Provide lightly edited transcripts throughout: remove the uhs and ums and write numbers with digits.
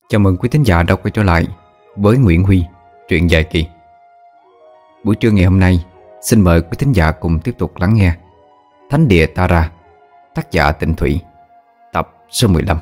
Chào mừng quý thính giả đã quay trở lại với Nguyễn Huy, truyện dài kỳ. Buổi trưa ngày hôm nay, xin mời quý thính giả cùng tiếp tục lắng nghe Thánh địa Tara, tác giả Tịnh Thủy, tập số 15.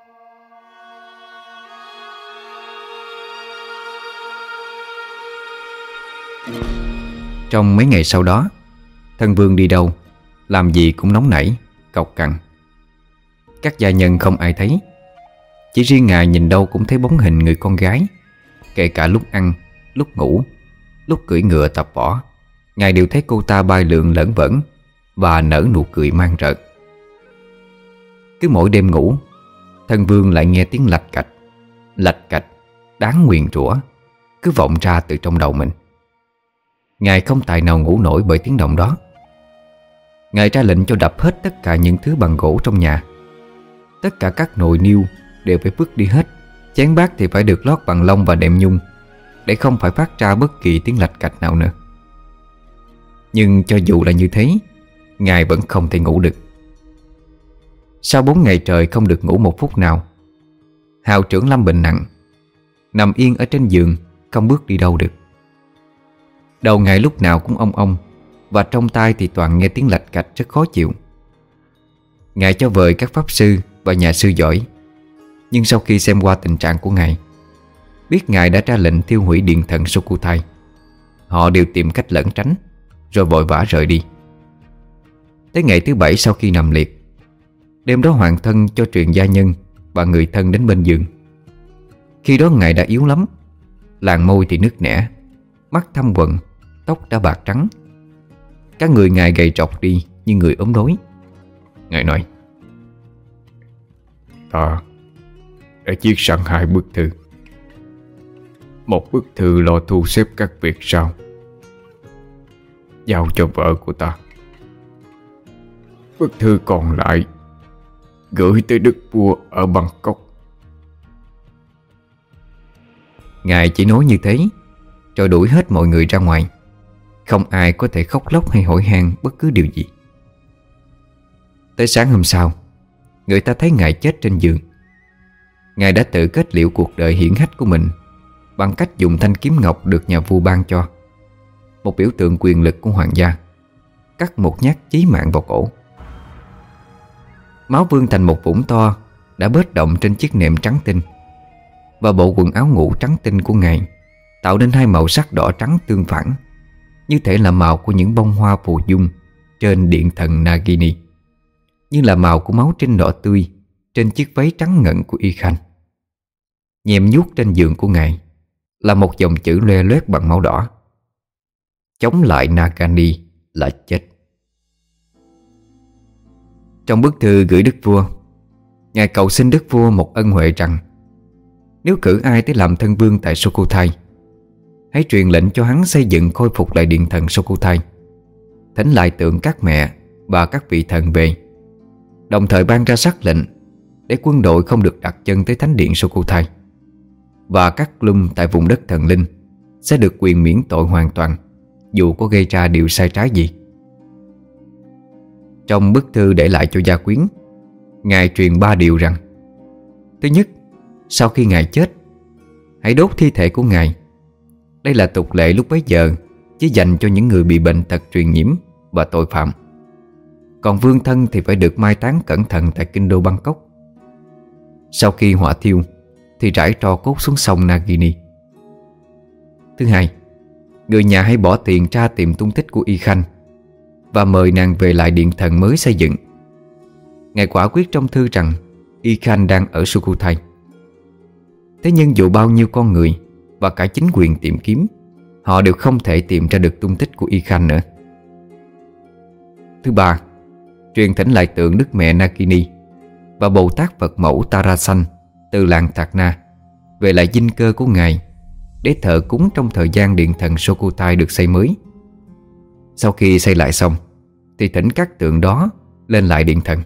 Trong mấy ngày sau đó, thân vương đi đâu, làm gì cũng nóng nảy, cộc cằn. Các gia nhân không ai thấy, chỉ riêng ngài nhìn đâu cũng thấy bóng hình người con gái. Kể cả lúc ăn, lúc ngủ, lúc cưỡi ngựa tập võ, ngài đều thấy cô ta bay lượn lởn vởn và nở nụ cười mang rợn. Cứ mỗi đêm ngủ, thân vương lại nghe tiếng lạch cạch đáng nguyền rủa cứ vọng ra từ trong đầu mình. Ngài không tài nào ngủ nổi bởi tiếng động đó. Ngài ra lệnh cho đập hết tất cả những thứ bằng gỗ trong nhà. Tất cả các nồi niêu đều phải vứt đi hết. Chén bát thì phải được lót bằng lông và đệm nhung, để không phải phát ra bất kỳ tiếng lạch cạch nào nữa. Nhưng cho dù là như thế, ngài vẫn không thể ngủ được. Sau 4 ngày trời không được ngủ một phút nào, Hào trưởng lâm bệnh nặng, nằm yên ở trên giường, không bước đi đâu được. Đầu ngài lúc nào cũng ong ong, và trong tai thì toàn nghe tiếng lạch cạch rất khó chịu. Ngài cho vời các pháp sư và nhà sư giỏi, nhưng sau khi xem qua tình trạng của ngài, biết ngài đã ra lệnh tiêu hủy điện thần Sukhothai, họ đều tìm cách lẩn tránh, rồi vội vã rời đi. Tới ngày thứ 7 sau khi nằm liệt, đêm đó hoàng thân cho truyền gia nhân và người thân đến bên giường. Khi đó ngài đã yếu lắm, làn môi thì nứt nẻ, mắt thâm quầng, tóc đã bạc trắng. Các người ngài gầy trọc đi như người ốm đói. Ngài nói: Ta đã viết sẵn 2 bức thư. Một bức thư lo thu xếp các việc sau, giao cho vợ của ta. Bức thư còn lại gửi tới đức vua ở Bangkok. Ngài chỉ nói như thế, rồi đuổi hết mọi người ra ngoài. Không ai có thể khóc lóc hay hỏi han bất cứ điều gì. Tới sáng hôm sau, người ta thấy ngài chết trên giường. Ngài đã tự kết liễu cuộc đời hiển hách của mình bằng cách dùng thanh kiếm ngọc được nhà vua ban cho, một biểu tượng quyền lực của hoàng gia, cắt một nhát chí mạng vào cổ. Máu vương thành một vũng to đã bết động trên chiếc nệm trắng tinh, và bộ quần áo ngủ trắng tinh của ngài tạo nên 2 màu sắc đỏ trắng tương phản, như thể là màu của những bông hoa phù dung trên điện thần Nagini, như là màu của máu trinh đỏ tươi trên chiếc váy trắng ngần của Y Khanh. Nhem nhuốc trên giường của ngài là một dòng chữ loe loét bằng máu đỏ: chống lại Nagani là chết. Trong bức thư gửi đức vua, ngài cầu xin đức vua một ân huệ rằng nếu cử ai tới làm thân vương tại Sukhothai, hãy truyền lệnh cho hắn xây dựng khôi phục lại điện thần Sukhothai, thỉnh lại tượng các mẹ và các vị thần về, đồng thời ban ra sắc lệnh để quân đội không được đặt chân tới thánh điện Sukhothai, và các Lum tại vùng đất thần linh sẽ được quyền miễn tội hoàn toàn, dù có gây ra điều sai trái gì. Trong bức thư để lại cho gia quyến, ngài truyền 3 điều rằng: thứ nhất, sau khi ngài chết, hãy đốt thi thể của ngài. Đây là tục lệ lúc bấy giờ, chỉ dành cho những người bị bệnh tật truyền nhiễm và tội phạm. Còn vương thân thì phải được mai táng cẩn thận tại kinh đô Bangkok. Sau khi hỏa thiêu thì rải tro cốt xuống sông Nagini. Thứ hai, người nhà hãy bỏ tiền ra tìm tung tích của Y Khanh và mời nàng về lại điện thần mới xây dựng. Ngài quả quyết trong thư rằng Y Khanh đang ở Sukhothai. Thế nhưng dù bao nhiêu con người và cả chính quyền tìm kiếm, họ đều không thể tìm ra được tung tích của Y Khanh nữa. Thứ ba, truyền thỉnh lại tượng Đức Mẹ Nagini và Bồ Tát Phật Mẫu Tarasan từ làng Thạc Na về lại dinh cơ của ngài, để thờ cúng trong thời gian điện thần Sukhothai được xây mới. Sau khi xây lại xong thì thỉnh các tượng đó lên lại điện thần.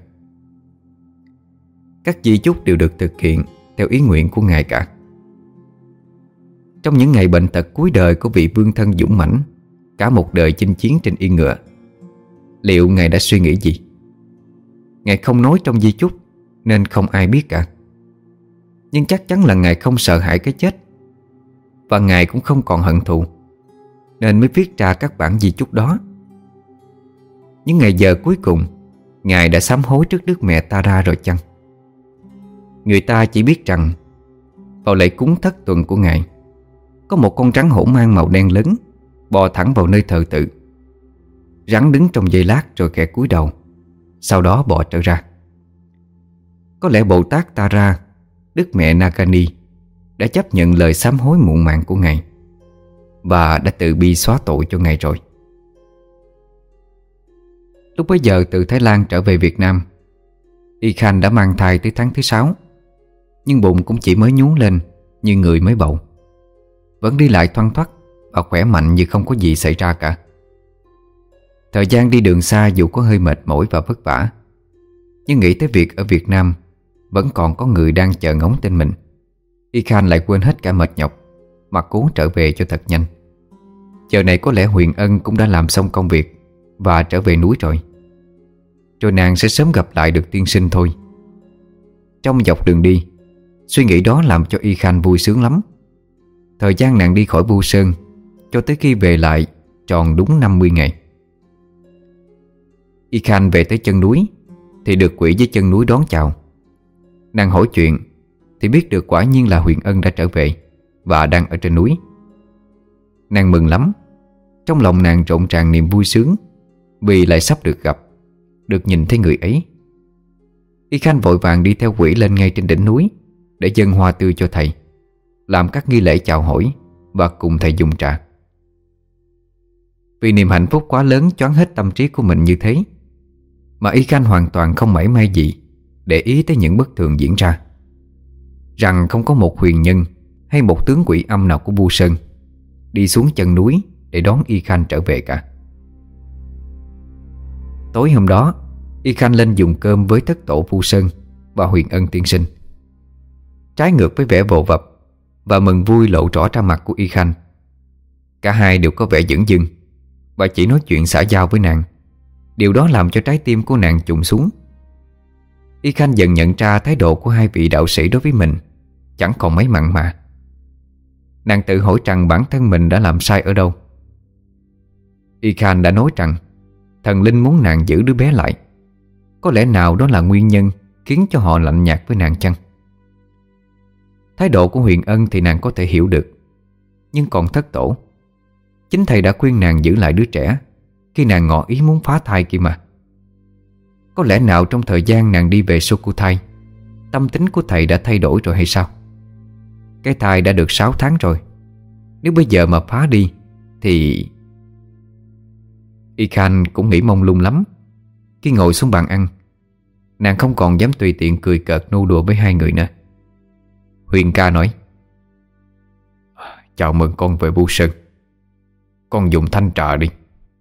Các di chúc đều được thực hiện theo ý nguyện của ngài cả. Trong những ngày bệnh tật cuối đời của vị vương thân dũng mãnh, cả một đời chinh chiến trên yên ngựa, liệu ngài đã suy nghĩ gì? Ngài không nói trong di chúc nên không ai biết cả. Nhưng chắc chắn là Ngài không sợ hãi cái chết, và Ngài cũng không còn hận thù, nên mới viết ra các bản di chúc đó. Nhưng ngày giờ cuối cùng, Ngài đã sám hối trước Đức Mẹ Tara rồi chăng? Người ta chỉ biết rằng vào lễ cúng thất tuần của Ngài, có một con rắn hổ mang màu đen lớn bò thẳng vào nơi thờ tự. Rắn đứng trong giây lát rồi khẽ cúi đầu, sau đó bò trở ra. Có lẽ Bồ Tát Tara, Đức Mẹ Nagani, đã chấp nhận lời sám hối muộn màng của Ngài và đã từ bi xóa tội cho Ngài rồi. Lúc bấy giờ từ Thái Lan trở về Việt Nam, Y Khanh đã mang thai tới tháng thứ 6, nhưng bụng cũng chỉ mới nhún lên như người mới bầu. Vẫn đi lại thoăn thoắt và khỏe mạnh như không có gì xảy ra cả. Thời gian đi đường xa dù có hơi mệt mỏi và vất vả, nhưng nghĩ tới việc ở Việt Nam vẫn còn có người đang chờ ngóng tên mình, Y Khanh lại quên hết cả mệt nhọc mà cố trở về cho thật nhanh. Giờ này có lẽ Huyền Ân cũng đã làm xong công việc và trở về núi rồi. Rồi nàng sẽ sớm gặp lại được tiên sinh thôi. Trong dọc đường đi, suy nghĩ đó làm cho Y Khanh vui sướng lắm. Thời gian nàng đi khỏi Vu Sơn cho tới khi về lại tròn đúng 50 ngày. Y Khanh về tới chân núi thì được quỷ dưới chân núi đón chào. Nàng hỏi chuyện thì biết được quả nhiên là Huyền Ân đã trở về và đang ở trên núi. Nàng mừng lắm. Trong lòng nàng rộn ràng niềm vui sướng vì lại sắp được gặp, được nhìn thấy người ấy. Y Khanh vội vàng đi theo quỷ lên ngay trên đỉnh núi để dâng hoa tươi cho thầy, làm các nghi lễ chào hỏi và cùng thầy dùng trà. Vì niềm hạnh phúc quá lớn choáng hết tâm trí của mình như thế, mà Y Khanh hoàn toàn không mảy may gì để ý tới những bất thường diễn ra. Rằng không có một huyền nhân hay một tướng quỷ âm nào của Vu Sơn đi xuống chân núi để đón Y Khanh trở về cả. Tối hôm đó, Y Khanh lên dùng cơm với thất tổ Vu Sơn và Huyền Ân tiên sinh. Trái ngược với vẻ vồ vập và mừng vui lộ rõ ra mặt của Y Khanh, cả hai đều có vẻ dửng dưng và chỉ nói chuyện xã giao với nàng. Điều đó làm cho trái tim của nàng trùng xuống. Y Khanh dần nhận ra thái độ của hai vị đạo sĩ đối với mình chẳng còn mấy mặn mà. Nàng tự hỏi rằng bản thân mình đã làm sai ở đâu. Y Khanh đã nói rằng thần linh muốn nàng giữ đứa bé lại. Có lẽ nào đó là nguyên nhân khiến cho họ lạnh nhạt với nàng chăng? Thái độ của Huyền Ân thì nàng có thể hiểu được, nhưng còn thất tổ, chính thầy đã khuyên nàng giữ lại đứa trẻ khi nàng ngỏ ý muốn phá thai kia mà. Có lẽ nào trong thời gian nàng đi về Sukhothai, tâm tính của thầy đã thay đổi rồi hay sao? Cái thai đã được 6 tháng rồi, nếu bây giờ mà phá đi thì... Y Khanh cũng nghĩ mông lung lắm. Khi ngồi xuống bàn ăn, nàng không còn dám tùy tiện cười cợt nô đùa với hai người nữa. Huyền ca nói: "Chào mừng con về Vu Sơn. Con dùng thanh trà đi."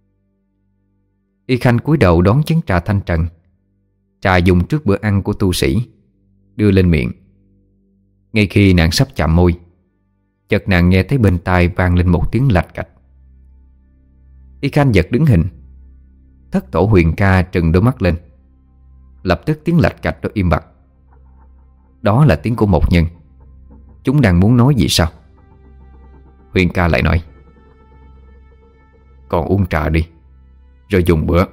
Y Khanh cúi đầu đón chén trà thanh trần, trà dùng trước bữa ăn của tu sĩ, đưa lên miệng. Ngay khi nàng sắp chạm môi, chợt nàng nghe thấy bên tai vang lên một tiếng lạch cạch. Y Khanh giật đứng hình. Thất tổ Huyền ca trừng đôi mắt lên. Lập tức tiếng lạch cạch đó im bặt. Đó là tiếng của một nhân. Chúng đang muốn nói gì sao? Huyền ca lại nói: "Con uống trà đi, rồi dùng bữa."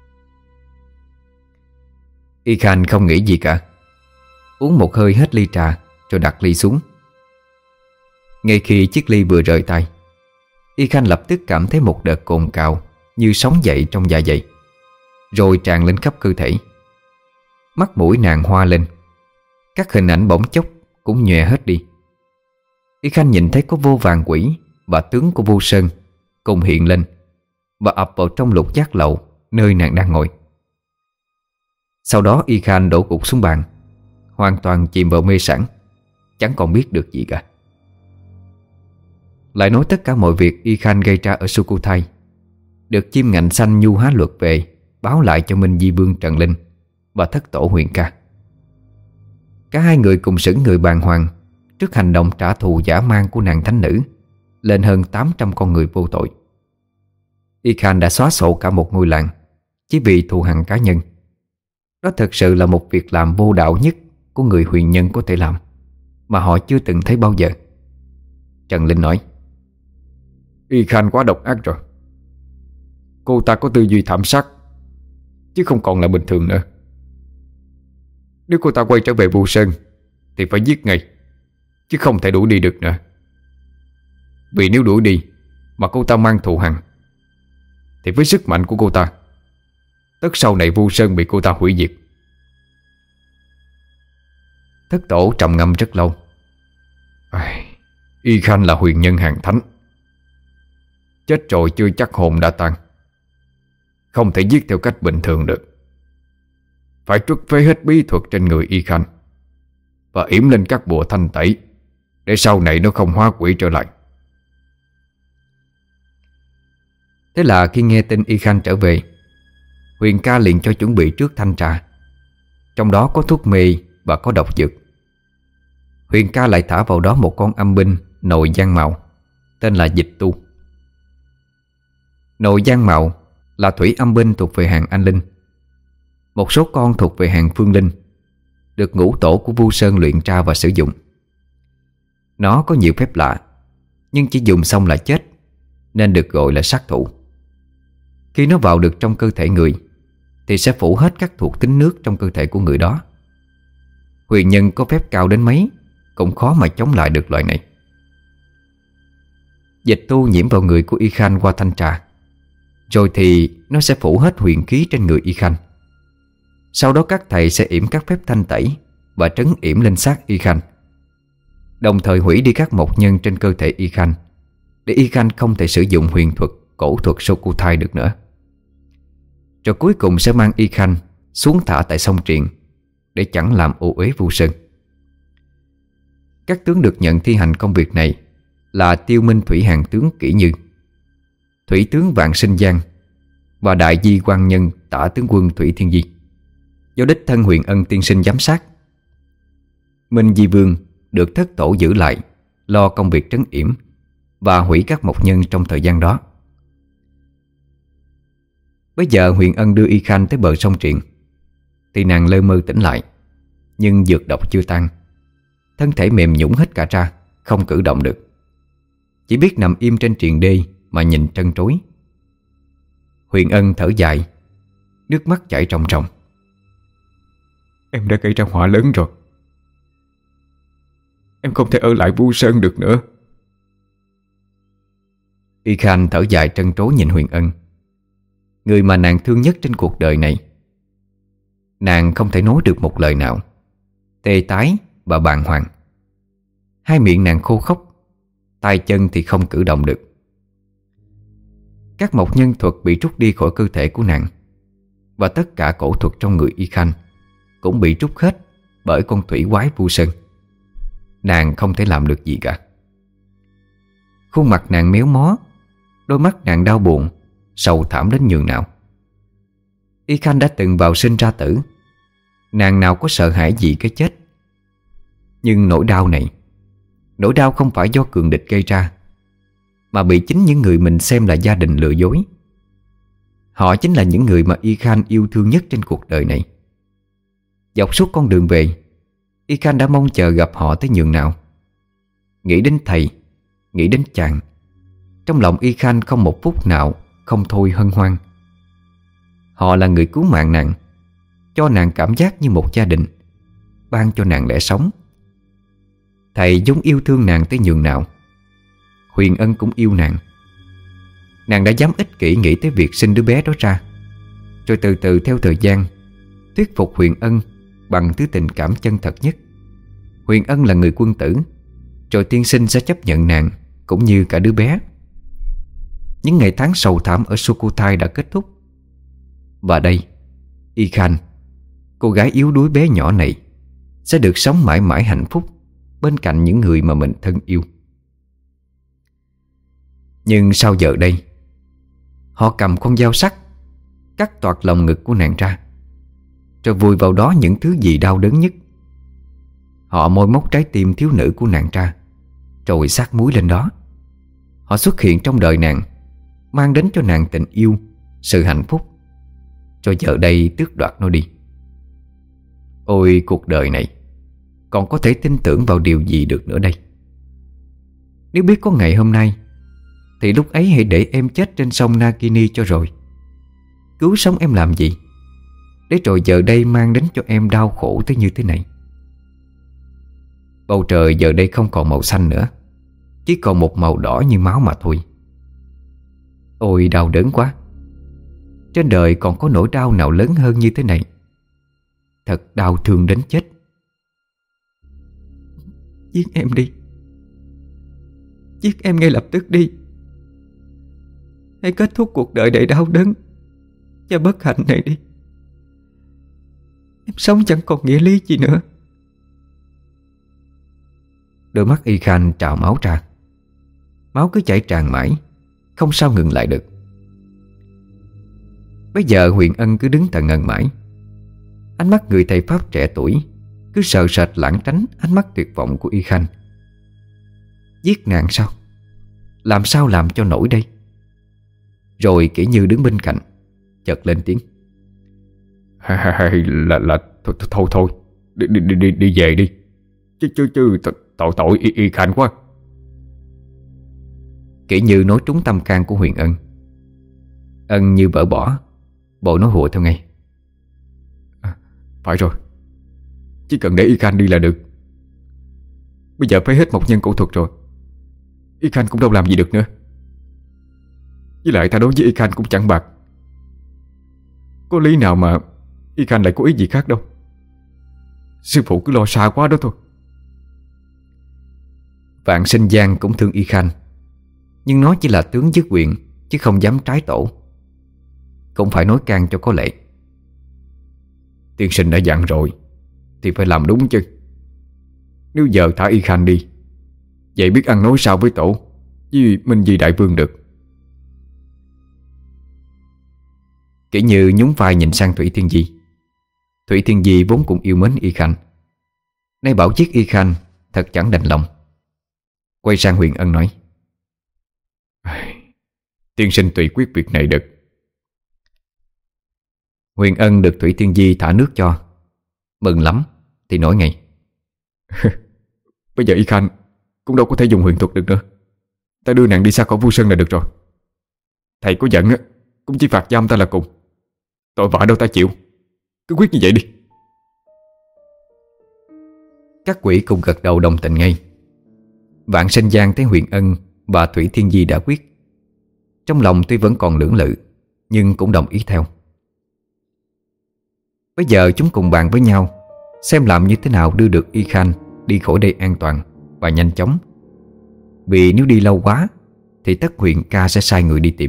Y Khanh không nghĩ gì cả, uống một hơi hết ly trà rồi đặt ly xuống. Ngay khi chiếc ly vừa rời tay, Y Khanh lập tức cảm thấy một đợt cồn cào như sóng dậy trong dạ dày, rồi tràn lên khắp cơ thể. Mắt mũi nàng hoa lên, các hình ảnh bỗng chốc cũng nhòe hết đi. Y Khanh nhìn thấy có vô vàn quỷ và tướng của Vu Sơn cùng hiện lên và ập vào trong lục giác lậu nơi nàng đang ngồi. Sau đó Y Khanh đổ gục xuống bàn, hoàn toàn chìm vào mê sảng, chẳng còn biết được gì cả. Lại nói tất cả mọi việc Y Khanh gây ra ở Sukhothai được chim ngạnh xanh Nhu Há Luật về báo lại cho Minh Di Vương Trần Linh và thất tổ Huyền ca. Cả hai người cùng sững người bàng hoàng trước hành động trả thù dã man của nàng thánh nữ lên hơn 800 con người vô tội. Y Khanh đã xóa sổ cả một ngôi làng chỉ vì thù hằn cá nhân. Đó thật sự là một việc làm vô đạo nhất của người huyền nhân có thể làm. mà họ chưa từng thấy bao giờ. Trần Linh nói: Y Khanh quá độc ác rồi. Cô ta có tư duy thảm sát, chứ không còn là bình thường nữa. Nếu cô ta quay trở về Vu Sơn thì phải giết ngay, chứ không thể đuổi đi được nữa. Vì nếu đuổi đi mà cô ta mang thù hằn, thì với sức mạnh của cô ta, tất sau này Vu Sơn bị cô ta hủy diệt. Thất tổ trầm ngâm rất lâu. Y Khanh là huyền nhân hàng thánh, chết rồi chưa chắc hồn đã tan, không thể giết theo cách bình thường được. Phải truất phế hết bí thuật trên người Y Khanh và yểm lên các bùa thanh tẩy, để sau này nó không hóa quỷ trở lại. Thế là khi nghe tin Y Khanh trở về, Huyền ca liền cho chuẩn bị trước thanh trà, trong đó có thuốc mê và có độc dược. Huyền ca lại thả vào đó một con âm binh nồi giang mạo, tên là Dịch Tu. Nồi giang mạo là thủy âm binh thuộc về hàng anh linh. Một số con thuộc về hàng phương linh, được ngũ tổ của Vu Sơn luyện ra và sử dụng. Nó có nhiều phép lạ, nhưng chỉ dùng xong là chết, nên được gọi là sát thủ. Khi nó vào được trong cơ thể người thì sẽ phủ hết các thuộc tính nước trong cơ thể của người đó. Huyền nhân có phép cao đến mấy cũng khó mà chống lại được loại này. Dịch tu nhiễm vào người của Y Khanh qua thanh trà, rồi thì nó sẽ phủ hết huyền khí trên người Y Khanh. Sau đó các thầy sẽ yểm các phép thanh tẩy và trấn yểm lên xác Y Khanh, đồng thời hủy đi các mộc nhân trên cơ thể Y Khanh, để Y Khanh không thể sử dụng huyền thuật, cổ thuật Sokuthai được nữa. Rồi cuối cùng sẽ mang Y Khanh xuống thả tại sông Triền, để chẳng làm ô uế Vu Sơn. Các tướng được nhận thi hành công việc này là Tiêu Minh Thủy Hàng tướng Kỷ Như, Thủy tướng Vạn Sinh Giang và Đại Di Quan Nhân Tả tướng quân Thủy Thiên Di, do đích thân Huyền Ân tiên sinh giám sát. Minh Di Vương được thất tổ giữ lại, lo công việc trấn yểm và hủy các mộc nhân trong thời gian đó. Bây giờ Huyền Ân đưa Y Khanh tới bờ sông Triền thì nàng lơ mơ tỉnh lại, nhưng dược độc chưa tan, thân thể mềm nhũn hết cả ra, không cử động được, chỉ biết nằm im trên triền đê mà nhìn trân trối. Huyền Ân thở dài, nước mắt chảy ròng ròng. Em đã gây ra họa lớn rồi. Em không thể ở lại Vu Sơn được nữa. Y Khanh thở dài trân trối nhìn Huyền Ân, người mà nàng thương nhất trên cuộc đời này. Nàng không thể nói được một lời nào, tê tái và bàng hoàng. Hai miệng nàng khô khốc, tay chân thì không cử động được. Các mộc nhân thuật bị rút đi khỏi cơ thể của nàng, và tất cả cổ thuật trong người Y Khanh cũng bị rút hết bởi con thủy quái Vu Sơn. Nàng không thể làm được gì cả. Khuôn mặt nàng méo mó, đôi mắt nàng đau buồn, sầu thảm đến nhường nào. Y Khanh đã từng vào sinh ra tử, nàng nào có sợ hãi gì cái chết. Nhưng nỗi đau này, nỗi đau không phải do cường địch gây ra, mà bị chính những người mình xem là gia đình lừa dối. Họ chính là những người mà Y Khanh yêu thương nhất trên cuộc đời này. Dọc suốt con đường về, Y Khanh đã mong chờ gặp họ tới nhường nào. Nghĩ đến thầy, nghĩ đến chàng, trong lòng Y Khanh không một phút nào không thôi hân hoan. Họ là người cứu mạng nàng, cho nàng cảm giác như một gia đình, ban cho nàng lẽ sống. Thầy giống yêu thương nàng tới nhường nào. Huyền Ân cũng yêu nàng. Nàng đã dám ích kỷ nghĩ tới việc sinh đứa bé đó ra, rồi từ từ theo thời gian thuyết phục Huyền Ân bằng thứ tình cảm chân thật nhất. Huyền Ân là người quân tử, rồi tiên sinh sẽ chấp nhận nàng cũng như cả đứa bé. Những ngày tháng sầu thảm ở Sukhothai đã kết thúc. Và đây, Y Khanh, cô gái yếu đuối bé nhỏ này, sẽ được sống mãi mãi hạnh phúc bên cạnh những người mà mình thân yêu. Nhưng sau giờ đây, họ cầm con dao sắc cắt toạc lòng ngực của nàng ra, rồi vùi vào đó những thứ gì đau đớn nhất. Họ moi móc trái tim thiếu nữ của nàng ra, rồi sát muối lên đó. Họ xuất hiện trong đời nàng, mang đến cho nàng tình yêu, sự hạnh phúc, rồi giờ đây tước đoạt nó đi. Ôi cuộc đời này, còn có thể tin tưởng vào điều gì được nữa đây? Nếu biết có ngày hôm nay thì lúc ấy hãy để em chết trên sông Nagini cho rồi. Cứu sống em làm gì, để rồi giờ đây mang đến cho em đau khổ tới như thế này. Bầu trời giờ đây không còn màu xanh nữa, chỉ còn một màu đỏ như máu mà thôi. Ôi đau đớn quá. Trên đời còn có nỗi đau nào lớn hơn như thế này. Thật đau thương đến chết. Giết em đi. Giết em ngay lập tức đi. Hãy kết thúc cuộc đời đầy đau đớn và bất hạnh này đi. Em sống chẳng còn nghĩa lý gì nữa. Đôi mắt Y Khan trào máu ra. Máu cứ chảy tràn mãi, không sao ngừng lại được. Bây giờ Huyền Ân cứ đứng tận ngần mãi. Ánh mắt người thầy Pháp trẻ tuổi cứ sợ sệt lảng tránh ánh mắt tuyệt vọng của Y Khan. Giết nàng sao? Làm sao làm cho nổi đây? Rồi Kỷ Như đứng bên cạnh chợt lên tiếng: là thôi đi về đi. Chứ tội Y Khan quá. Kỷ Như nói trúng tâm can của Huyền Ân. Ân như vỡ bỏ, bộ nói hùa theo ngay: Phải rồi, chỉ cần để Y Khan đi là được. Bây giờ phải hết một nhân cổ thuật rồi, Y Khan cũng đâu làm gì được nữa. Với lại ta đối với Y Khan cũng chẳng bạc. Có lý nào mà Y Khan lại có ý gì khác đâu. Sư phụ cứ lo xa quá đó thôi. Vạn Sinh Giang cũng thương Y Khan, nhưng nó chỉ là tướng dứt quyền, chứ không dám trái tổ. Cũng phải nói can cho có lệ. Tiên sinh đã dặn rồi thì phải làm đúng chứ. Nếu giờ thả Y Khan đi, vậy biết ăn nói sao với tổ, với Minh Di Đại Vương được. Kỷ Như nhún vai nhìn sang Thủy Thiên Di. Thủy Thiên Di vốn cũng yêu mến Y Khan, nay bảo giết Y Khan thật chẳng đành lòng. Quay sang Huyền Ân nói: Tiên sinh tùy quyết việc này được. Huyền Ân được Thủy Thiên Di thả nước cho, mừng lắm thì nói ngay: Bây giờ Y Khan cũng đâu có thể dùng huyền thuật được nữa. Ta đưa nàng đi xa khỏi Vu Sơn là được rồi. Thầy có giận cũng chỉ phạt giam ta là cùng. Tội vạ đâu ta chịu. Cứ quyết như vậy đi. Các quỷ cùng gật đầu đồng tình ngay. Vạn Sinh Giang thấy Huyền Ân và Thủy Thiên Di đã quyết, trong lòng tuy vẫn còn lưỡng lự, nhưng cũng đồng ý theo. Bây giờ chúng cùng bàn với nhau xem làm như thế nào đưa được Y Khan đi khỏi đây an toàn và nhanh chóng. Vì nếu đi lâu quá thì tất huyện ca sẽ sai người đi tìm.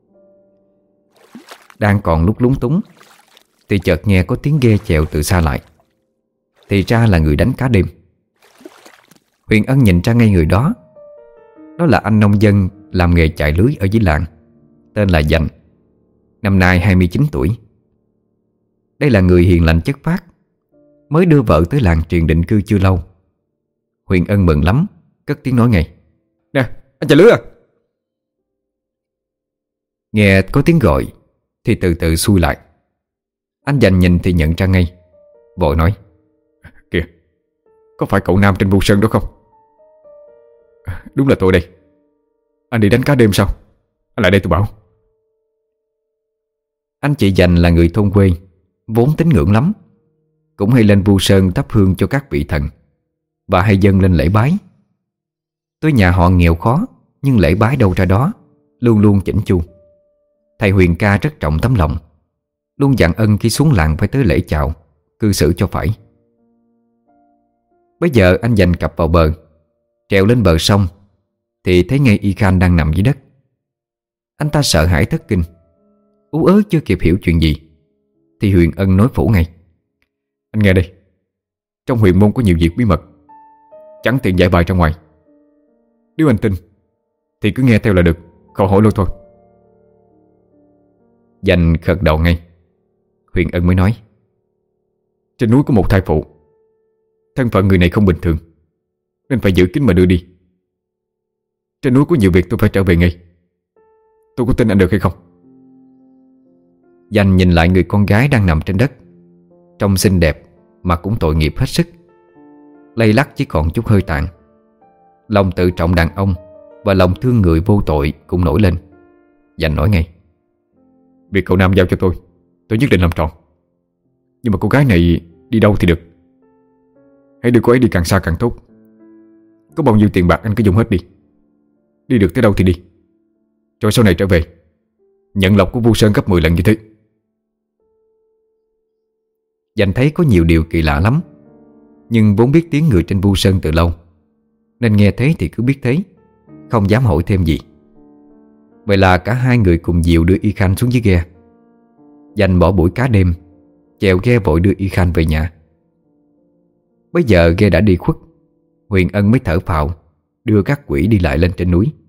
Đang còn lúc lúng túng thì chợt nghe có tiếng ghe chèo từ xa lại. Thì ra là người đánh cá đêm. Huyền Ân nhìn ra ngay người đó. Đó là anh nông dân làm nghề chài lưới ở dưới làng, tên là Dành, năm nay 29 tuổi. Đây là người hiền lành chất phác, mới đưa vợ tới làng truyền định cư chưa lâu. Huyền Ân mừng lắm, cất tiếng nói ngay: Nè, anh chài lưới à? Nghe có tiếng gọi thì từ từ xuôi lại. Anh Dành nhìn thì nhận ra ngay, vội nói: Kìa, có phải cậu Nam trên Vu Sơn đó không? Đúng là tôi đây. Anh đi đánh cá đêm sao? Anh lại đây tôi bảo. Anh chị Dành là người thôn quê, vốn tín ngưỡng lắm, cũng hay lên Vu Sơn thắp hương cho các vị thần và hay dâng lên lễ bái. Tuy nhà họ nghèo khó, nhưng lễ bái đâu ra đó, luôn luôn chỉnh chu. Thầy Huyền ca rất trọng tấm lòng, luôn dặn Ân khi xuống làng phải tới lễ chào, cư xử cho phải. Bây giờ anh Dành cập vào bờ, trèo lên bờ sông thì thấy ngay Y Khan đang nằm dưới đất. Anh ta sợ hãi thất kinh, ú ớ chưa kịp hiểu chuyện gì thì Huyền Ân nói phủ ngay: Anh nghe đây, trong huyền môn có nhiều việc bí mật, chẳng tiện giải bài ra ngoài. Nếu anh tin thì cứ nghe theo là được, khỏi hỏi luôn thôi. Dành gật đầu ngay. Huyền Ân mới nói: Trên núi có một thai phụ, thân phận người này không bình thường, nên phải giữ kín mà đưa đi. Trên núi có nhiều việc tôi phải trở về ngay. Tôi có tin anh được hay không? Dành nhìn lại người con gái đang nằm trên đất, trông xinh đẹp mà cũng tội nghiệp hết sức. lay lắc chỉ còn chút hơi tàn. Lòng tự trọng đàn ông và lòng thương người vô tội cũng nổi lên. Dành nói ngay: Việc cậu Nam giao cho tôi nhất định làm tròn. Nhưng mà cô gái này đi đâu thì được. Hãy đưa cô ấy đi càng xa càng tốt. Có bao nhiêu tiền bạc anh cứ dùng hết đi. Đi được tới đâu thì đi. Rồi sau này trở về nhận lộc của Vu Sơn gấp 10 lần như thế. Dành thấy có nhiều điều kỳ lạ lắm, nhưng vốn biết tiếng người trên Vu Sơn từ lâu, nên nghe thế thì cứ biết thế, không dám hỏi thêm gì. Vậy là cả hai người cùng dìu đưa Y Khanh xuống dưới ghe. Dành bỏ buổi cá đêm, chèo ghe vội đưa Y Khanh về nhà. Bây giờ ghe đã đi khuất, Huyền Ân mới thở phào đưa các quỷ đi lại lên trên núi.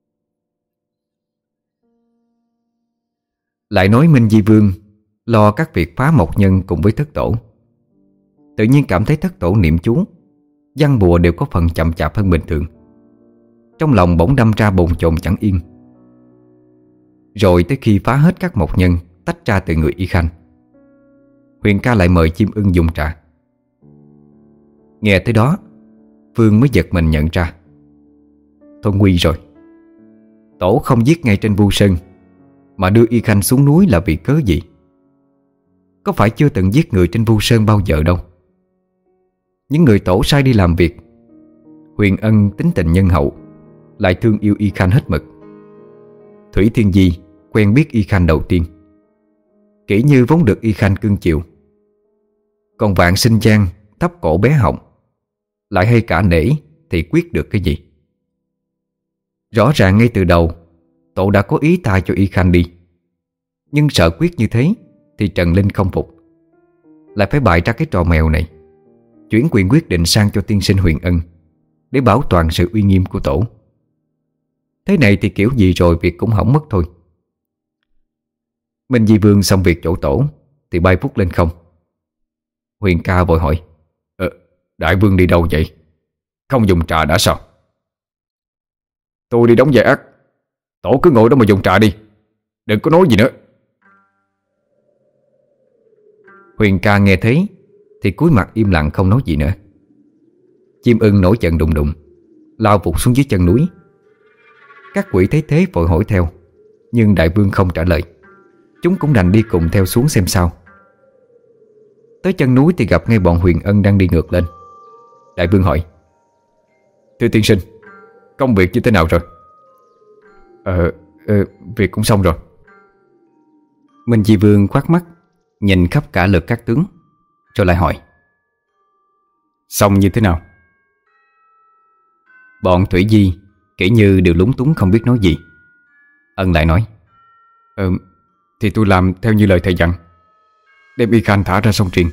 Lại nói Minh Di Vương lo các việc phá mộc nhân cùng với thất tổ. Tự nhiên cảm thấy thất tổ niệm chú, văn bùa đều có phần chậm chạp hơn bình thường. Trong lòng bỗng đâm ra bồn chồn chẳng yên. Rồi tới khi phá hết các mộc nhân tách ra từ người Y Khanh, Huyền ca lại mời Chim Ưng dùng trà. Nghe tới đó, Vương mới giật mình nhận ra thôi nguy rồi. Tổ không giết ngay trên Vu Sơn, mà đưa Y Khanh xuống núi là vì cớ gì? Có phải chưa từng giết người trên Vu Sơn bao giờ đâu. Những người tổ sai đi làm việc, Huyền Ân tính tình nhân hậu, lại thương yêu Y Khanh hết mực. Thủy Thiên Di quen biết Y Khanh đầu tiên, Kỷ Như vốn được Y Khanh cưng chiều. Còn Vạn Sinh Giang thấp cổ bé họng, lại hay cả nể thì quyết được cái gì? Rõ ràng ngay từ đầu tổ đã có ý tha cho Y Khanh đi, nhưng sợ quyết như thế thì Trần Linh không phục, lại phải bày ra cái trò mèo này, chuyển quyền quyết định sang cho tiên sinh Huyền Ân để bảo toàn sự uy nghiêm của tổ. Thế này thì kiểu gì rồi việc cũng hỏng mất thôi. Minh Di Vương xong việc chỗ tổ thì bay vút lên không. Huyền ca vội hỏi: Đại vương đi đâu vậy? Không dùng trà đã sao? Tôi đi đóng vai ác, tổ cứ ngồi đó mà dùng trà đi, đừng có nói gì nữa. Huyền ca nghe thấy thì cúi mặt im lặng không nói gì nữa. Chim Ưng nổi trận đùng đùng lao vụt xuống dưới chân núi. Các quỷ thấy thế vội hỏi theo, nhưng đại vương không trả lời. Chúng cũng đành đi cùng theo xuống xem sao. Tới chân núi thì gặp ngay bọn Huyền Ân đang đi ngược lên. Đại vương hỏi: Thưa tiên sinh, công việc như thế nào rồi? Việc cũng xong rồi. Minh Di Vương khoát mắt nhìn khắp cả lượt các tướng, rồi lại hỏi: Xong như thế nào? Bọn Thủy Di, Kỷ Như đều lúng túng không biết nói gì. Ân lại nói: Thì tôi làm theo như lời thầy dặn, đem Y Khanh thả ra sông Triền.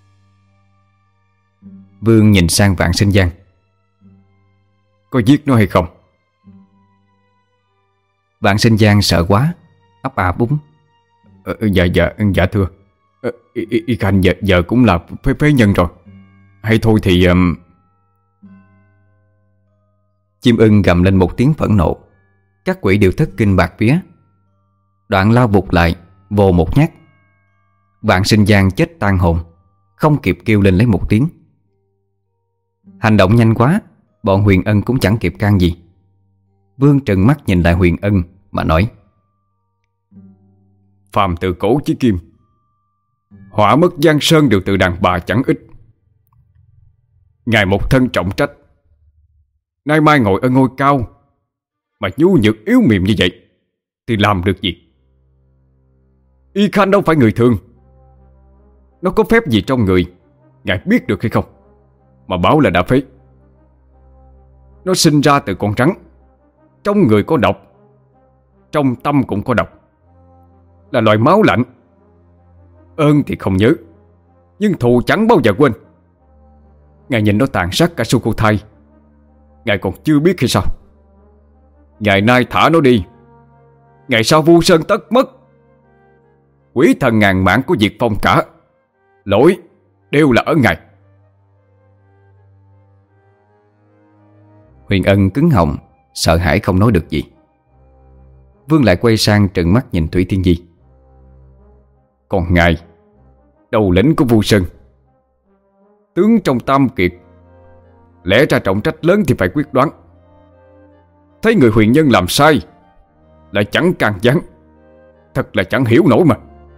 Vương nhìn sang Vạn Sinh Giang: Có giết nó hay không? Vạn Sinh Giang sợ quá, ấp a búng: Dạ thưa. Y Khanh giờ cũng là phế nhân rồi. Hay thôi thì... Chim Ưng gầm lên một tiếng phẫn nộ. Các quỷ đều thất kinh bạt vía, đoạn lao vụt lại vồ một nhát. Vạn Sinh Giang chết tan hồn, không kịp kêu lên lấy một tiếng. Hành động nhanh quá, bọn Huyền Ân cũng chẳng kịp can gì. Vương trừng mắt nhìn lại Huyền Ân mà nói: Phàm từ cổ chí kim, họa mất giang sơn đều từ đàn bà chẳng ít. Ngài một thân trọng trách, nay mai ngồi ở ngôi cao mà nhu nhược yếu mềm như vậy thì làm được gì? Y Khanh đâu phải người thường. Nó có phép gì trong người, ngài biết được hay không, mà bảo là đã phế? Nó sinh ra từ con rắn, trong người có độc, trong tâm cũng có độc, là loài máu lạnh. Ơn thì không nhớ, nhưng thù chẳng bao giờ quên. Ngài nhìn nó tàn sát cả Sukhothai, ngài còn chưa biết hay sao? Ngày nay thả nó đi, ngày sau Vu Sơn tất mất. Quỷ thần ngàn mãn của Diệt Phong cả, lỗi đều là ở ngài. Huyền Ân cứng họng, sợ hãi không nói được gì. Vương lại quay sang trừng mắt nhìn Thủy Thiên Di: Còn ngài, đầu lĩnh của Vu Sơn, tướng trong Tam Kiệt, Lẽ ra trọng trách lớn thì phải quyết đoán. Thấy người huyền nhân làm sai lại chẳng can gián, thật là chẳng hiểu nổi mà.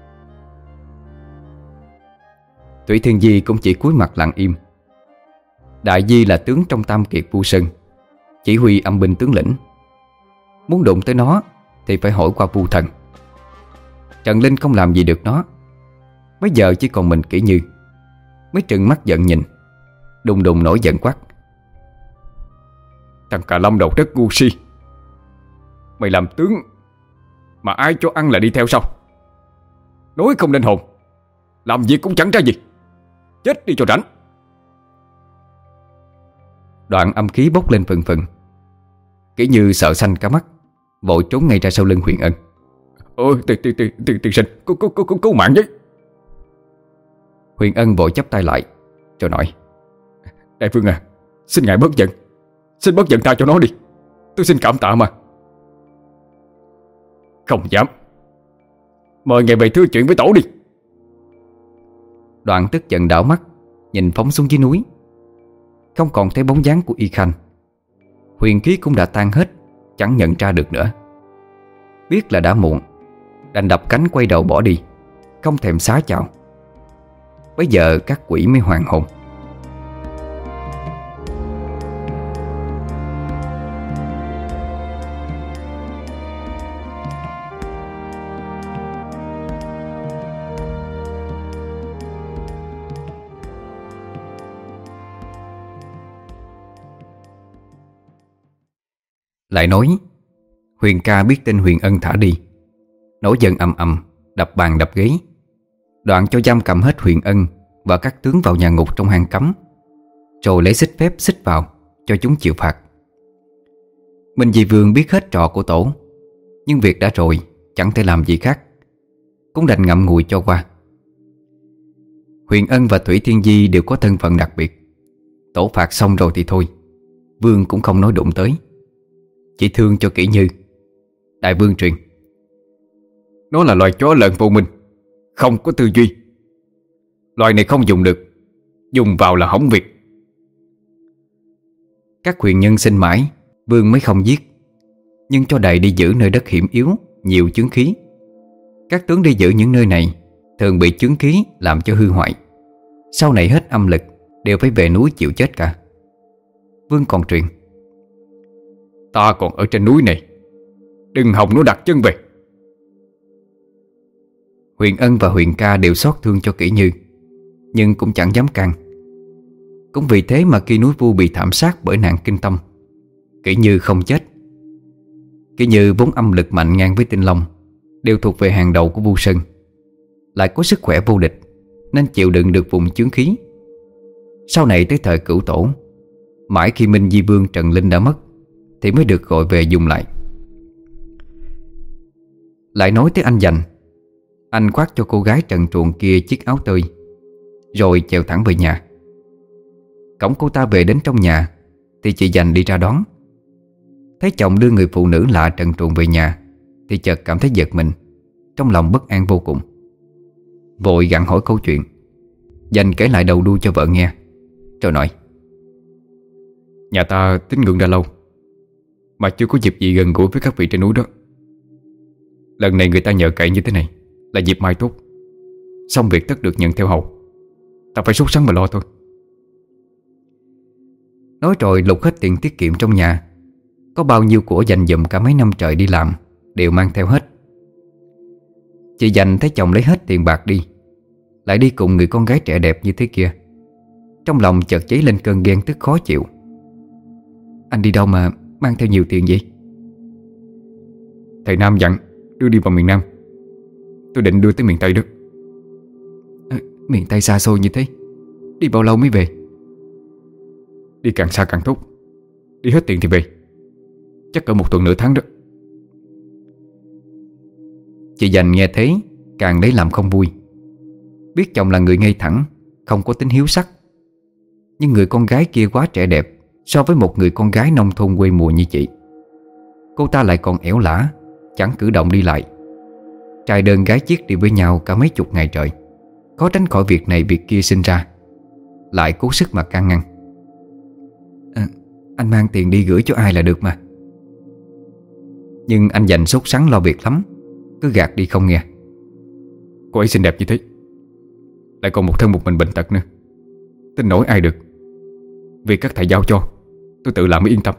Thủy Thiên Di cũng chỉ cúi mặt lặng im. Đại Di là tướng trong Tam Kiệt Vu Sơn, chỉ huy âm binh tướng lĩnh. Muốn đụng tới nó thì phải hỏi qua Vu Thần. Trần Linh không làm gì được nó. Bây giờ chỉ còn mình Kỷ Như mới trừng mắt giận nhìn, đùng đùng nổi giận quát: Thằng Cà Lâm đầu đất ngu si, mày làm tướng mà ai cho ăn là đi theo sao? Nói không nên hồn, làm việc cũng chẳng ra gì. Chết đi cho rảnh. Đoạn âm khí bốc lên phừng phừng. Kỷ Như sợ xanh cả mắt, vội trốn ngay ra sau lưng Huyền Ân. Ôi tiền sinh, cứu mạng với. Huyền Ân vội chắp tay lại rồi nói: Đại vương à, xin ngài bớt giận. Xin bớt giận ta cho nó đi, tôi xin cảm tạ mà. Không dám. Mời ngài về thưa chuyện với tổ đi. Đoạn tức giận đảo mắt nhìn phóng xuống dưới núi. Không còn thấy bóng dáng của Y Khanh. Huyền khí cũng đã tan hết, chẳng nhận ra được nữa. Biết là đã muộn, đành đập cánh quay đầu bỏ đi, không thèm xá chào. Bây giờ các quỷ mới hoàn hồn. Lại nói Huyền ca biết tin Huyền Ân thả đi, nổi giận ầm ầm, đập bàn đập ghế. Đoạn cho giam cầm hết Huyền Ân và các tướng vào nhà ngục trong hang cấm, rồi lấy xích phép xích vào cho chúng chịu phạt. Minh Di Vương biết hết trò của tổ, nhưng việc đã rồi, chẳng thể làm gì khác, cũng đành ngậm ngùi cho qua. Huyền Ân và Thủy Thiên Di đều có thân phận đặc biệt. Tổ phạt xong rồi thì thôi, Vương cũng không nói đụng tới, chỉ thương cho Kỷ Như. Đại vương truyền: Nó là loài chó lợn vô minh, không có tư duy. Loài này không dùng được, dùng vào là hỏng việc. Các huyền nhân xin mãi, Vương mới không giết, nhưng cho đầy đi giữ nơi đất hiểm yếu, nhiều chướng khí. Các tướng đi giữ những nơi này thường bị chướng khí làm cho hư hoại, sau này hết âm lực đều phải về núi chịu chết cả. Vương còn truyền: Ta còn ở trên núi này, đừng hòng nó đặt chân về. Huyền Ân và Huyền ca đều xót thương cho Kỷ Như, nhưng cũng chẳng dám can. Cũng vì thế mà khi núi Vu bị thảm sát bởi nạn kinh tâm, Kỷ Như không chết. Kỷ Như vốn âm lực mạnh ngang với Tinh Long, đều thuộc về hàng đầu của Vu Sơn, lại có sức khỏe vô địch, nên chịu đựng được vùng chướng khí. Sau này tới thời Cửu Tổ, mãi khi Minh Di Vương Trần Linh đã mất thì mới được gọi về dùng lại. Lại nói tới anh Dành. Anh khoác cho cô gái trần truồng kia chiếc áo tơi, rồi chèo thẳng về nhà. Cổng cô ta về đến trong nhà thì chị Dành đi ra đón. Thấy chồng đưa người phụ nữ lạ trần truồng về nhà thì chợt cảm thấy giật mình, trong lòng bất an vô cùng. Vội gặng hỏi câu chuyện. Dành kể lại đầu đuôi cho vợ nghe, rồi nói: Nhà ta tín ngưỡng đã lâu, mà chưa có dịp gì gần gũi với các vị trên núi đó. Lần này người ta nhờ cậy như thế này là dịp mai tốt, xong việc tất được nhận theo hầu. Ta phải sốt sắng mà lo thôi. Nói rồi lục hết tiền tiết kiệm trong nhà, có bao nhiêu của dành dụm cả mấy năm trời đi làm đều mang theo hết. Chị Dành thấy chồng lấy hết tiền bạc đi, lại đi cùng người con gái trẻ đẹp như thế kia, trong lòng chợt cháy lên cơn ghen tức khó chịu. Anh đi đâu mà mang theo nhiều tiền vậy? Thầy Nam dặn đưa đi vào miền Nam, tôi định đưa tới miền Tây đó. Miền Tây xa xôi như thế, đi bao lâu mới về? Đi càng xa càng tốt, đi hết tiền thì về. Chắc cỡ 1 tuần nửa tháng đó. Chị Dành nghe thế càng lấy làm không vui. Biết chồng là người ngây thẳng, không có tính hiếu sắc, nhưng người con gái kia quá trẻ đẹp so với một người con gái nông thôn quê mùa như chị. Cô ta lại còn ẻo lả, chẳng cử động đi lại. Trai đơn gái chiếc đi với nhau cả mấy chục ngày trời, khó tránh khỏi việc này việc kia sinh ra, lại cố sức mà can ngăn. Anh mang tiền đi gửi cho ai là được mà. Nhưng anh dành sốt sắng lo việc lắm, cứ gạt đi không nghe. Cô ấy xinh đẹp như thế, lại còn một thân một mình bệnh tật nữa, tin nổi ai được. Việc các thầy giao cho, tôi tự làm mới yên tâm.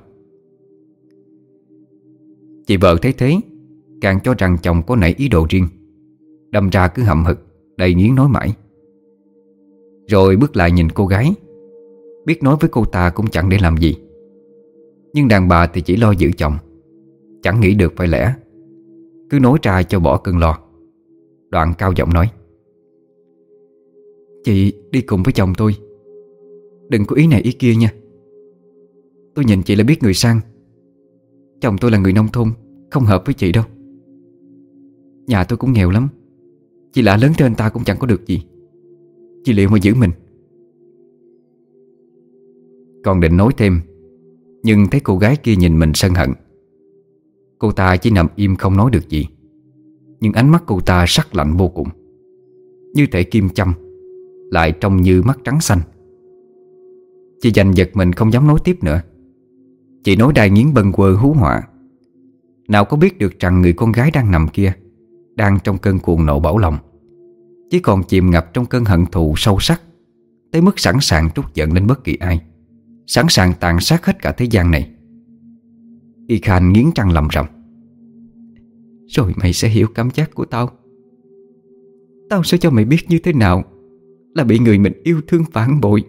Chị vợ thấy thế, càng cho rằng chồng có nảy ý đồ riêng, đâm ra cứ hậm hực đầy nghiến nói mãi. Rồi bước lại nhìn cô gái, biết nói với cô ta cũng chẳng để làm gì. Nhưng đàn bà thì chỉ lo giữ chồng, chẳng nghĩ được phải lẽ, cứ nói ra cho bỏ cơn lo. Đoạn cao giọng nói: Chị đi cùng với chồng tôi, đừng có ý này ý kia nha. Tôi nhìn chị là biết người sang. Chồng tôi là người nông thôn, không hợp với chị đâu. Nhà tôi cũng nghèo lắm, chị lạ lớn trên anh ta cũng chẳng có được gì. Chị liệu mà giữ mình. Còn định nói thêm, nhưng thấy cô gái kia nhìn mình sân hận. Cô ta chỉ nằm im không nói được gì, nhưng ánh mắt cô ta sắc lạnh vô cùng, như thể kim châm, lại trông như mắt trắng xanh. Chị giành giật mình không dám nói tiếp nữa. Chị nói đai nghiến bâng quơ hú họa. Nào có biết được rằng người con gái đang nằm kia đang trong cơn cuồng nộ bão lòng, chỉ còn chìm ngập trong cơn hận thù sâu sắc, tới mức sẵn sàng trút giận lên bất kỳ ai, sẵn sàng tàn sát hết cả thế gian này. Y Khan nghiến răng lầm rầm: Rồi mày sẽ hiểu cảm giác của tao. Tao sẽ cho mày biết như thế nào là bị người mình yêu thương phản bội.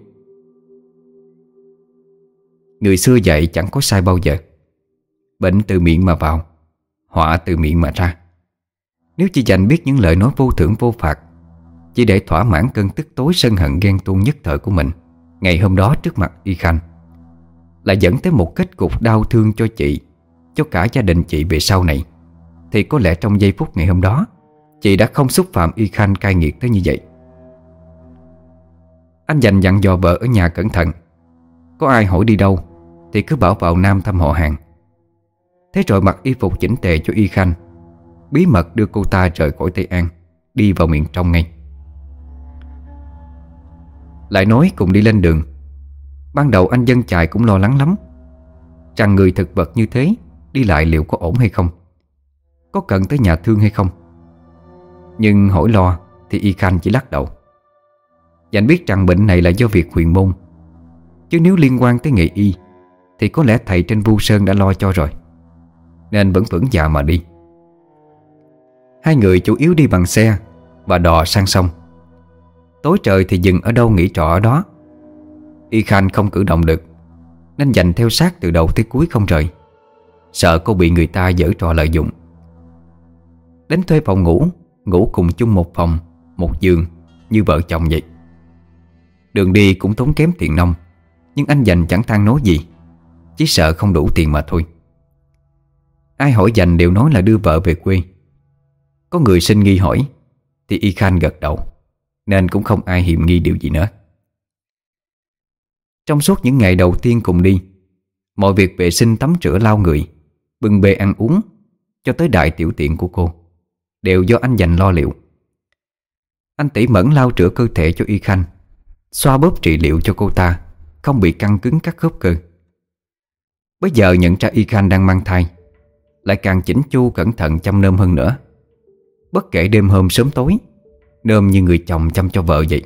Người xưa dạy chẳng có sai bao giờ. Bệnh từ miệng mà vào, họa từ miệng mà ra. Nếu chỉ dành biết những lời nói vô thưởng vô phạt, chỉ để thỏa mãn cơn tức tối sân hận ghen tuông nhất thời của mình ngày hôm đó trước mặt Y Khan, lại dẫn tới một kết cục đau thương cho chị, cho cả gia đình chị về sau này, thì có lẽ trong giây phút ngày hôm đó, chị đã không xúc phạm Y Khan cay nghiệt tới như vậy. Anh dành dặn dò vợ ở nhà cẩn thận. Có ai hỏi đi đâu thì cứ bảo vào Nam thăm họ hàng. Thế rồi mặc y phục chỉnh tề cho Y Khan, bí mật đưa cô ta rời khỏi Tây An, đi vào miền trong ngay. Lại nói cùng đi lên đường, ban đầu anh Dân Chài cũng lo lắng lắm, rằng người thực vật như thế đi lại liệu có ổn hay không, có cần tới nhà thương hay không. Nhưng hỏi lo thì Y Khan chỉ lắc đầu. Dành biết rằng bệnh này là do việc huyền môn, chứ nếu liên quan tới nghề y thì có lẽ thầy trên Vu Sơn đã lo cho rồi, nên vẫn vững dạ mà đi. Hai người chủ yếu đi bằng xe và đò sang sông. Tối trời thì dừng ở đâu nghỉ trọ ở đó. Y Khan không cử động được, nên dành theo sát từ đầu tới cuối không rời, sợ cô bị người ta giở trò lợi dụng. Đến thuê phòng ngủ, ngủ cùng chung một phòng, một giường, như vợ chồng vậy. Đường đi cũng tốn kém tiền nong, nhưng anh Dành chẳng than nói gì, chỉ sợ không đủ tiền mà thôi. Ai hỏi Dành đều nói là đưa vợ về quê. Có người sinh nghi hỏi thì Y Khan gật đầu, nên cũng không ai hiềm nghi điều gì nữa. Trong suốt những ngày đầu tiên cùng đi, mọi việc vệ sinh tắm rửa lau người, bưng bê ăn uống, cho tới đại tiểu tiện của cô, đều do anh Dành lo liệu. Anh tỉ mẩn lau rửa cơ thể cho Y Khan, xoa bóp trị liệu cho cô ta không bị căng cứng các khớp cơ. Bây giờ nhận ra Y Khan đang mang thai, lại càng chỉnh chu cẩn thận chăm nom hơn nữa. Bất kể đêm hôm sớm tối, nôm như người chồng chăm cho vợ vậy.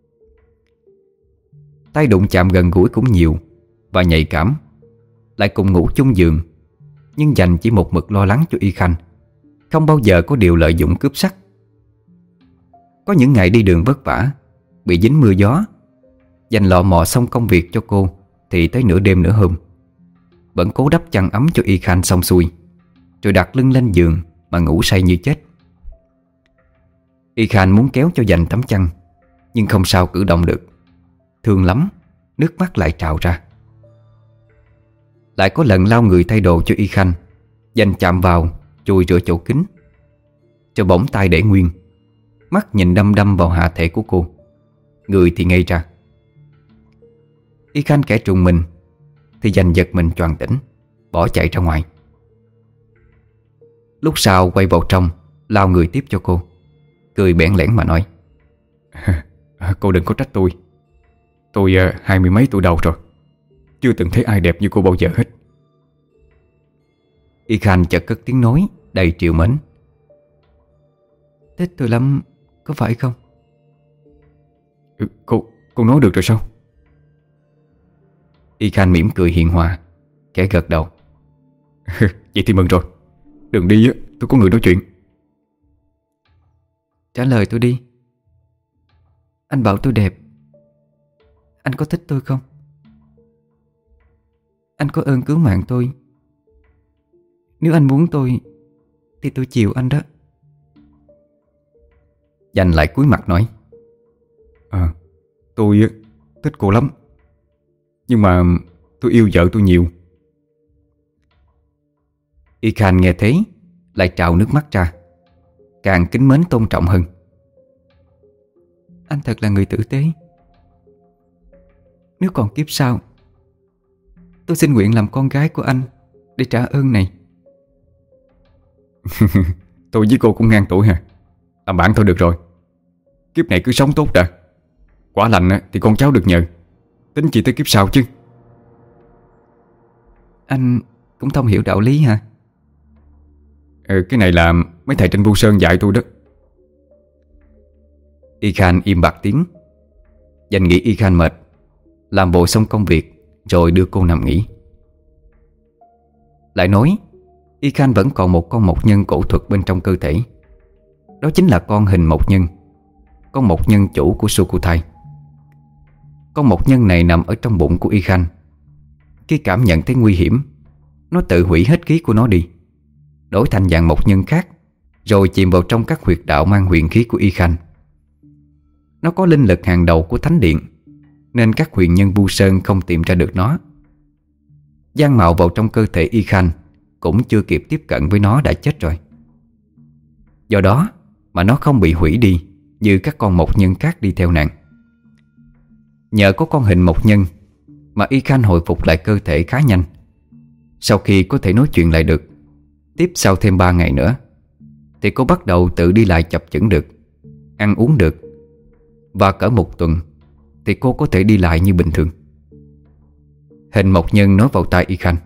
Tay đụng chạm gần gũi cũng nhiều và nhạy cảm, lại cùng ngủ chung giường. Nhưng Dành chỉ một mực lo lắng cho Y Khan, không bao giờ có điều lợi dụng cướp sắc. Có những ngày đi đường vất vả, bị dính mưa gió, Dành lọ mò xong công việc cho cô thì tới nửa đêm nửa hôm, vẫn cố đắp chăn ấm cho Y Khan xong xuôi, rồi đặt lưng lên giường mà ngủ say như chết. Y Khan muốn kéo cho Dành tấm chăn, nhưng không sao cử động được. Thương lắm, nước mắt lại trào ra. Lại có lần lau người thay đồ cho Y Khan, Dành chạm vào chùi rửa chỗ kính, cho bỗng tay để nguyên, mắt nhìn đăm đăm vào hạ thể của cô, người thì ngây ra. Y Khan kẻ trùng mình thì Dành giật mình choàng tỉnh, bỏ chạy ra ngoài. Lúc sau quay vào trong, lau người tiếp cho cô, cười bẽn lẽn mà nói: Cô đừng có trách tôi. Tôi 20 mấy tuổi đầu rồi, chưa từng thấy ai đẹp như cô bao giờ hết. Y Khan chợt cất tiếng nói đầy trìu mến. Thích tôi lắm, có phải không? Cô nói được rồi sao? Y Khan mỉm cười hiền hòa, khẽ gật đầu. Vậy thì mừng rồi. Đừng đi, tôi có người nói chuyện. Trả lời tôi đi. Anh bảo tôi đẹp. Anh có thích tôi không? Anh có ơn cứu mạng tôi. Nếu anh muốn tôi thì tôi chiều anh đó. Dành lại cúi mặt nói. Tôi thích cô lắm. Nhưng mà tôi yêu vợ tôi nhiều. Y Khan nghe thế lại trào nước mắt ra, càng kính mến tôn trọng hơn. Anh thật là người tử tế. Nếu còn kiếp sau, tôi xin nguyện làm con gái của anh để trả ơn này. Tôi với cô cũng ngang tuổi hả? Làm bạn thôi được rồi. Kiếp này cứ sống tốt đã. Quả lành thì con cháu được nhờ. Tính chi tới kiếp sau chứ. Anh cũng thông hiểu đạo lý hả? Cái này là mấy thầy trên Vu Sơn dạy tôi đó. Y Khan im bặt tiếng. Dành nghĩ Y Khan mệt, làm bộ xong công việc rồi đưa cô nằm nghỉ. Lại nói Y Khan vẫn còn một con mộc nhân cổ thuật bên trong cơ thể. Đó chính là con hình mộc nhân, con mộc nhân chủ của Sukhothai. Con mộc nhân này nằm ở trong bụng của Y Khan. Khi cảm nhận thấy nguy hiểm, nó tự hủy hết khí của nó đi, đổi thành dạng mộc nhân khác, rồi chìm vào trong các huyệt đạo mang huyền khí của Y Khan. Nó có linh lực hàng đầu của thánh điện, nên các huyền nhân Vu Sơn không tìm ra được nó. Giang mạo vào trong cơ thể Y Khan cũng chưa kịp tiếp cận với nó đã chết rồi. Do đó mà nó không bị hủy đi như các con mộc nhân khác đi theo nạn. Nhờ có con hình mộc nhân mà Y Khan hồi phục lại cơ thể khá nhanh. Sau khi có thể nói chuyện lại được, tiếp sau thêm 3 ngày nữa thì cô bắt đầu tự đi lại chập chững được, ăn uống được. Và cỡ 1 tuần thì cô có thể đi lại như bình thường. Hình mộc nhân nói vào tai Y Khan.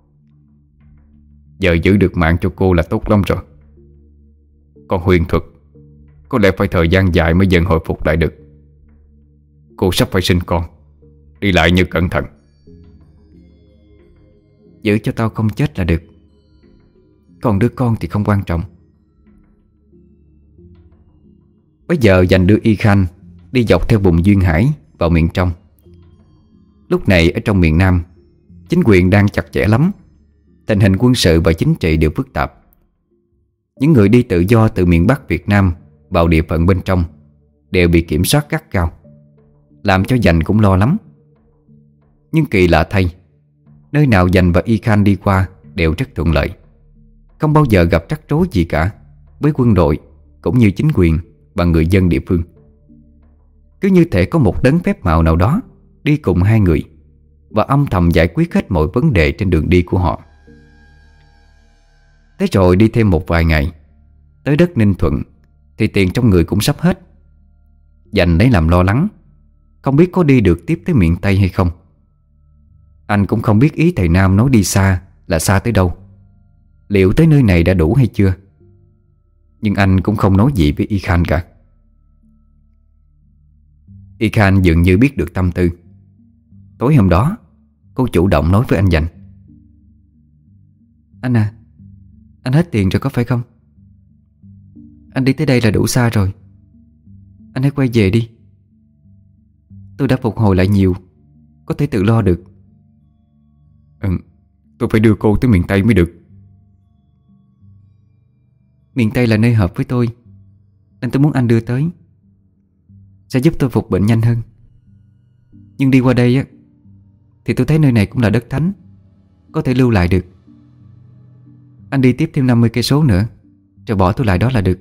Giờ giữ được mạng cho cô là tốt lắm rồi. Còn huyền thuật có lẽ phải thời gian dài mới dần hồi phục lại được. Cô sắp phải sinh con, đi lại như cẩn thận. Giữ cho tao không chết là được. Còn đứa con thì không quan trọng. Bây giờ Dành đưa Y Khan đi dọc theo vùng duyên hải vào miền trong. Lúc này ở trong miền Nam, chính quyền đang chặt chẽ lắm. Tình hình quân sự và chính trị đều phức tạp. Những người đi tự do từ miền Bắc Việt Nam vào địa phận bên trong đều bị kiểm soát gắt gao, làm cho Dành cũng lo lắm. Nhưng kỳ lạ thay, nơi nào Dành và Y Khan đi qua đều rất thuận lợi, không bao giờ gặp trắc rối gì cả với quân đội cũng như chính quyền và người dân địa phương. Cứ như thể có một đấng phép màu nào đó đi cùng hai người và âm thầm giải quyết hết mọi vấn đề trên đường đi của họ. Thế rồi đi thêm một vài ngày, tới đất Ninh Thuận thì tiền trong người cũng sắp hết. Dành lấy làm lo lắng, không biết có đi được tiếp tới miền Tây hay không. Anh cũng không biết ý thầy Nam nói đi xa là xa tới đâu, liệu tới nơi này đã đủ hay chưa. Nhưng anh cũng không nói gì với Y Khan cả. Y Khan dường như biết được tâm tư. Tối hôm đó, cô chủ động nói với anh Dành. Anh à, anh hết tiền rồi có phải không? Anh đi tới đây là đủ xa rồi. Anh hãy quay về đi. Tôi đã phục hồi lại nhiều, có thể tự lo được. Tôi phải đưa cô tới miền Tây mới được. Miền Tây là nơi hợp với tôi, nên tôi muốn anh đưa tới, sẽ giúp tôi phục bệnh nhanh hơn. Nhưng đi qua đây á thì tôi thấy nơi này cũng là đất thánh, có thể lưu lại được. Anh đi tiếp thêm 50 cây số nữa, rồi bỏ tôi lại đó là được.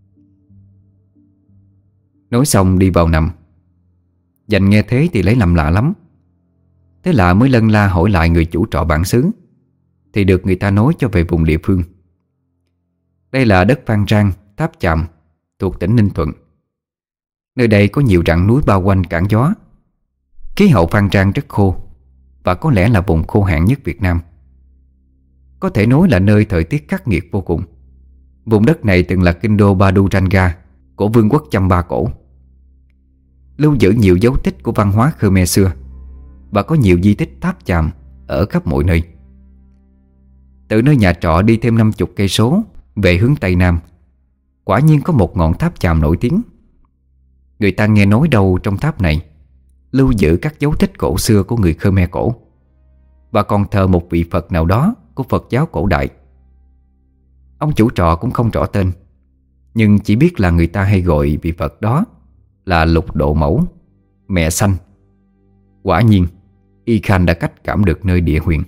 Nói xong đi vào nằm. Dành nghe thế thì lấy làm lạ lắm. Thế lạ mới lân la hỏi lại người chủ trọ bản xứ, thì được người ta nói cho về vùng địa phương. Đây là đất Phan Rang, Tháp Chàm, thuộc tỉnh Ninh Thuận. Nơi đây có nhiều rặng núi bao quanh cản gió. Khí hậu Phan Rang rất khô, và có lẽ là vùng khô hạn nhất Việt Nam. Có thể nói là nơi thời tiết khắc nghiệt vô cùng. Vùng đất này từng là kinh đô Baduranga của vương quốc Chamba cổ, lưu giữ nhiều dấu tích của văn hóa Khmer xưa và có nhiều di tích tháp chàm ở khắp mọi nơi. Từ nơi nhà trọ đi thêm 50 cây số về hướng Tây Nam, quả nhiên có một ngọn tháp chàm nổi tiếng. Người ta nghe nói đâu trong tháp này lưu giữ các dấu tích cổ xưa của người Khmer cổ, và còn thờ một vị Phật nào đó của Phật giáo cổ đại. Ông chủ trọ cũng không rõ tên, nhưng chỉ biết là người ta hay gọi vị Phật đó là Lục Độ Mẫu, Mẹ Xanh. Quả nhiên Y Khan đã cách cảm được nơi địa huyền.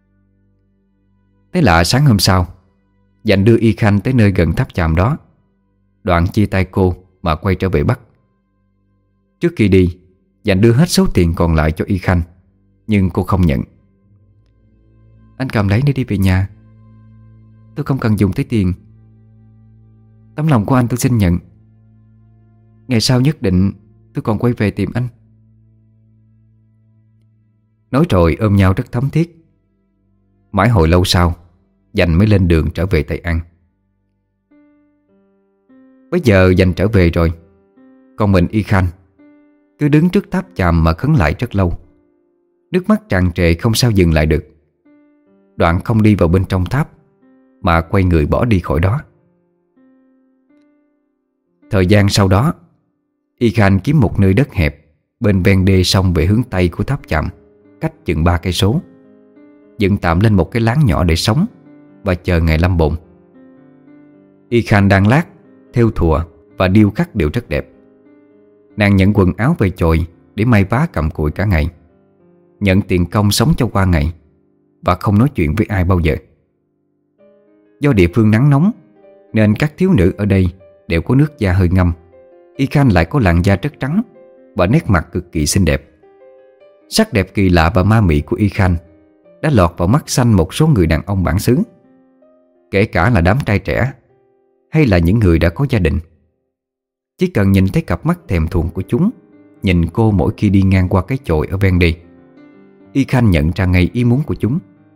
Thế là sáng hôm sau, Dành đưa Y Khan tới nơi gần tháp chàm đó, đoạn chia tay cô mà quay trở về Bắc. Trước khi đi, Dành đưa hết số tiền còn lại cho Y Khan, nhưng cô không nhận. Anh cầm lấy để đi về nhà. Tôi không cần dùng tới tiền. Tấm lòng của anh tôi xin nhận. Ngày sau nhất định tôi còn quay về tìm anh. Nói rồi ôm nhau rất thấm thiết. Mãi hồi lâu sau, Dành mới lên đường trở về Tây An. Bây giờ Dành trở về rồi, còn mình Y Khan cứ đứng trước tháp chàm mà khấn lại rất lâu. Nước mắt tràn trề không sao dừng lại được. Đoạn không đi vào bên trong tháp, mà quay người bỏ đi khỏi đó. Thời gian sau đó, Y Khan kiếm một nơi đất hẹp bên ven đê sông về hướng Tây của tháp chàm, cách chừng 3 cây số, dựng tạm lên một cái láng nhỏ để sống và chờ ngày lâm bồn. Y Khan đang lát, thêu thùa và điêu khắc đều rất đẹp. Nàng nhận quần áo về chòi để may vá cầm cụi cả ngày, nhận tiền công sống cho qua ngày, và không nói chuyện với ai bao giờ. Do địa phương nắng nóng nên các thiếu nữ ở đây đều có nước da hơi ngâm. Y Khan lại có làn da rất trắng và nét mặt cực kỳ xinh đẹp. Sắc đẹp kỳ lạ và ma mị của Y Khan đã lọt vào mắt xanh một số người đàn ông bản xứ, kể cả là đám trai trẻ hay là những người đã có gia đình. Chỉ cần nhìn thấy cặp mắt thèm thuồng của chúng nhìn cô mỗi khi đi ngang qua cái chòi ở ven đi, Y Khan nhận ra ngay ý muốn của chúng.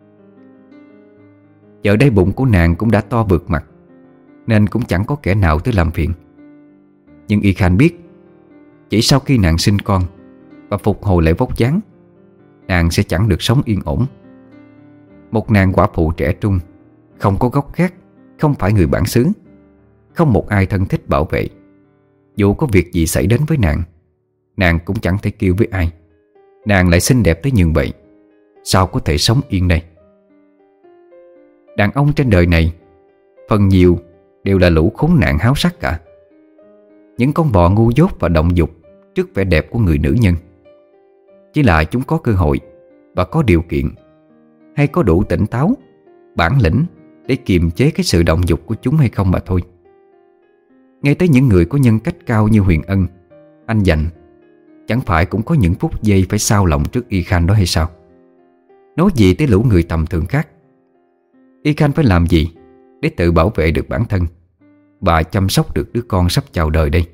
Giờ đây bụng của nàng cũng đã to vượt mặt, nên cũng chẳng có kẻ nào tới làm phiền. Nhưng Y Khan biết, chỉ sau khi nàng sinh con và phục hồi lại vóc dáng, nàng sẽ chẳng được sống yên ổn. Một nàng quả phụ trẻ trung, không có gốc gác, không phải người bản xứ, không một ai thân thích bảo vệ. Dù có việc gì xảy đến với nàng cũng chẳng thể kêu với ai. Nàng lại xinh đẹp tới như vậy, sao có thể sống yên đây? Đàn ông trên đời này phần nhiều đều là lũ khốn nạn háo sắc cả. Những con bò ngu dốt và động dục trước vẻ đẹp của người nữ nhân. Chỉ là chúng có cơ hội và có điều kiện, hay có đủ tỉnh táo, bản lĩnh để kiềm chế cái sự động dục của chúng hay không mà thôi. Ngay tới những người có nhân cách cao như Huyền Ân, anh Dành, chẳng phải cũng có những phút giây phải xao lòng trước Y Khan đó hay sao? Nói gì tới lũ người tầm thường khác. Y Khan phải làm gì để tự bảo vệ được bản thân và chăm sóc được đứa con sắp chào đời đây?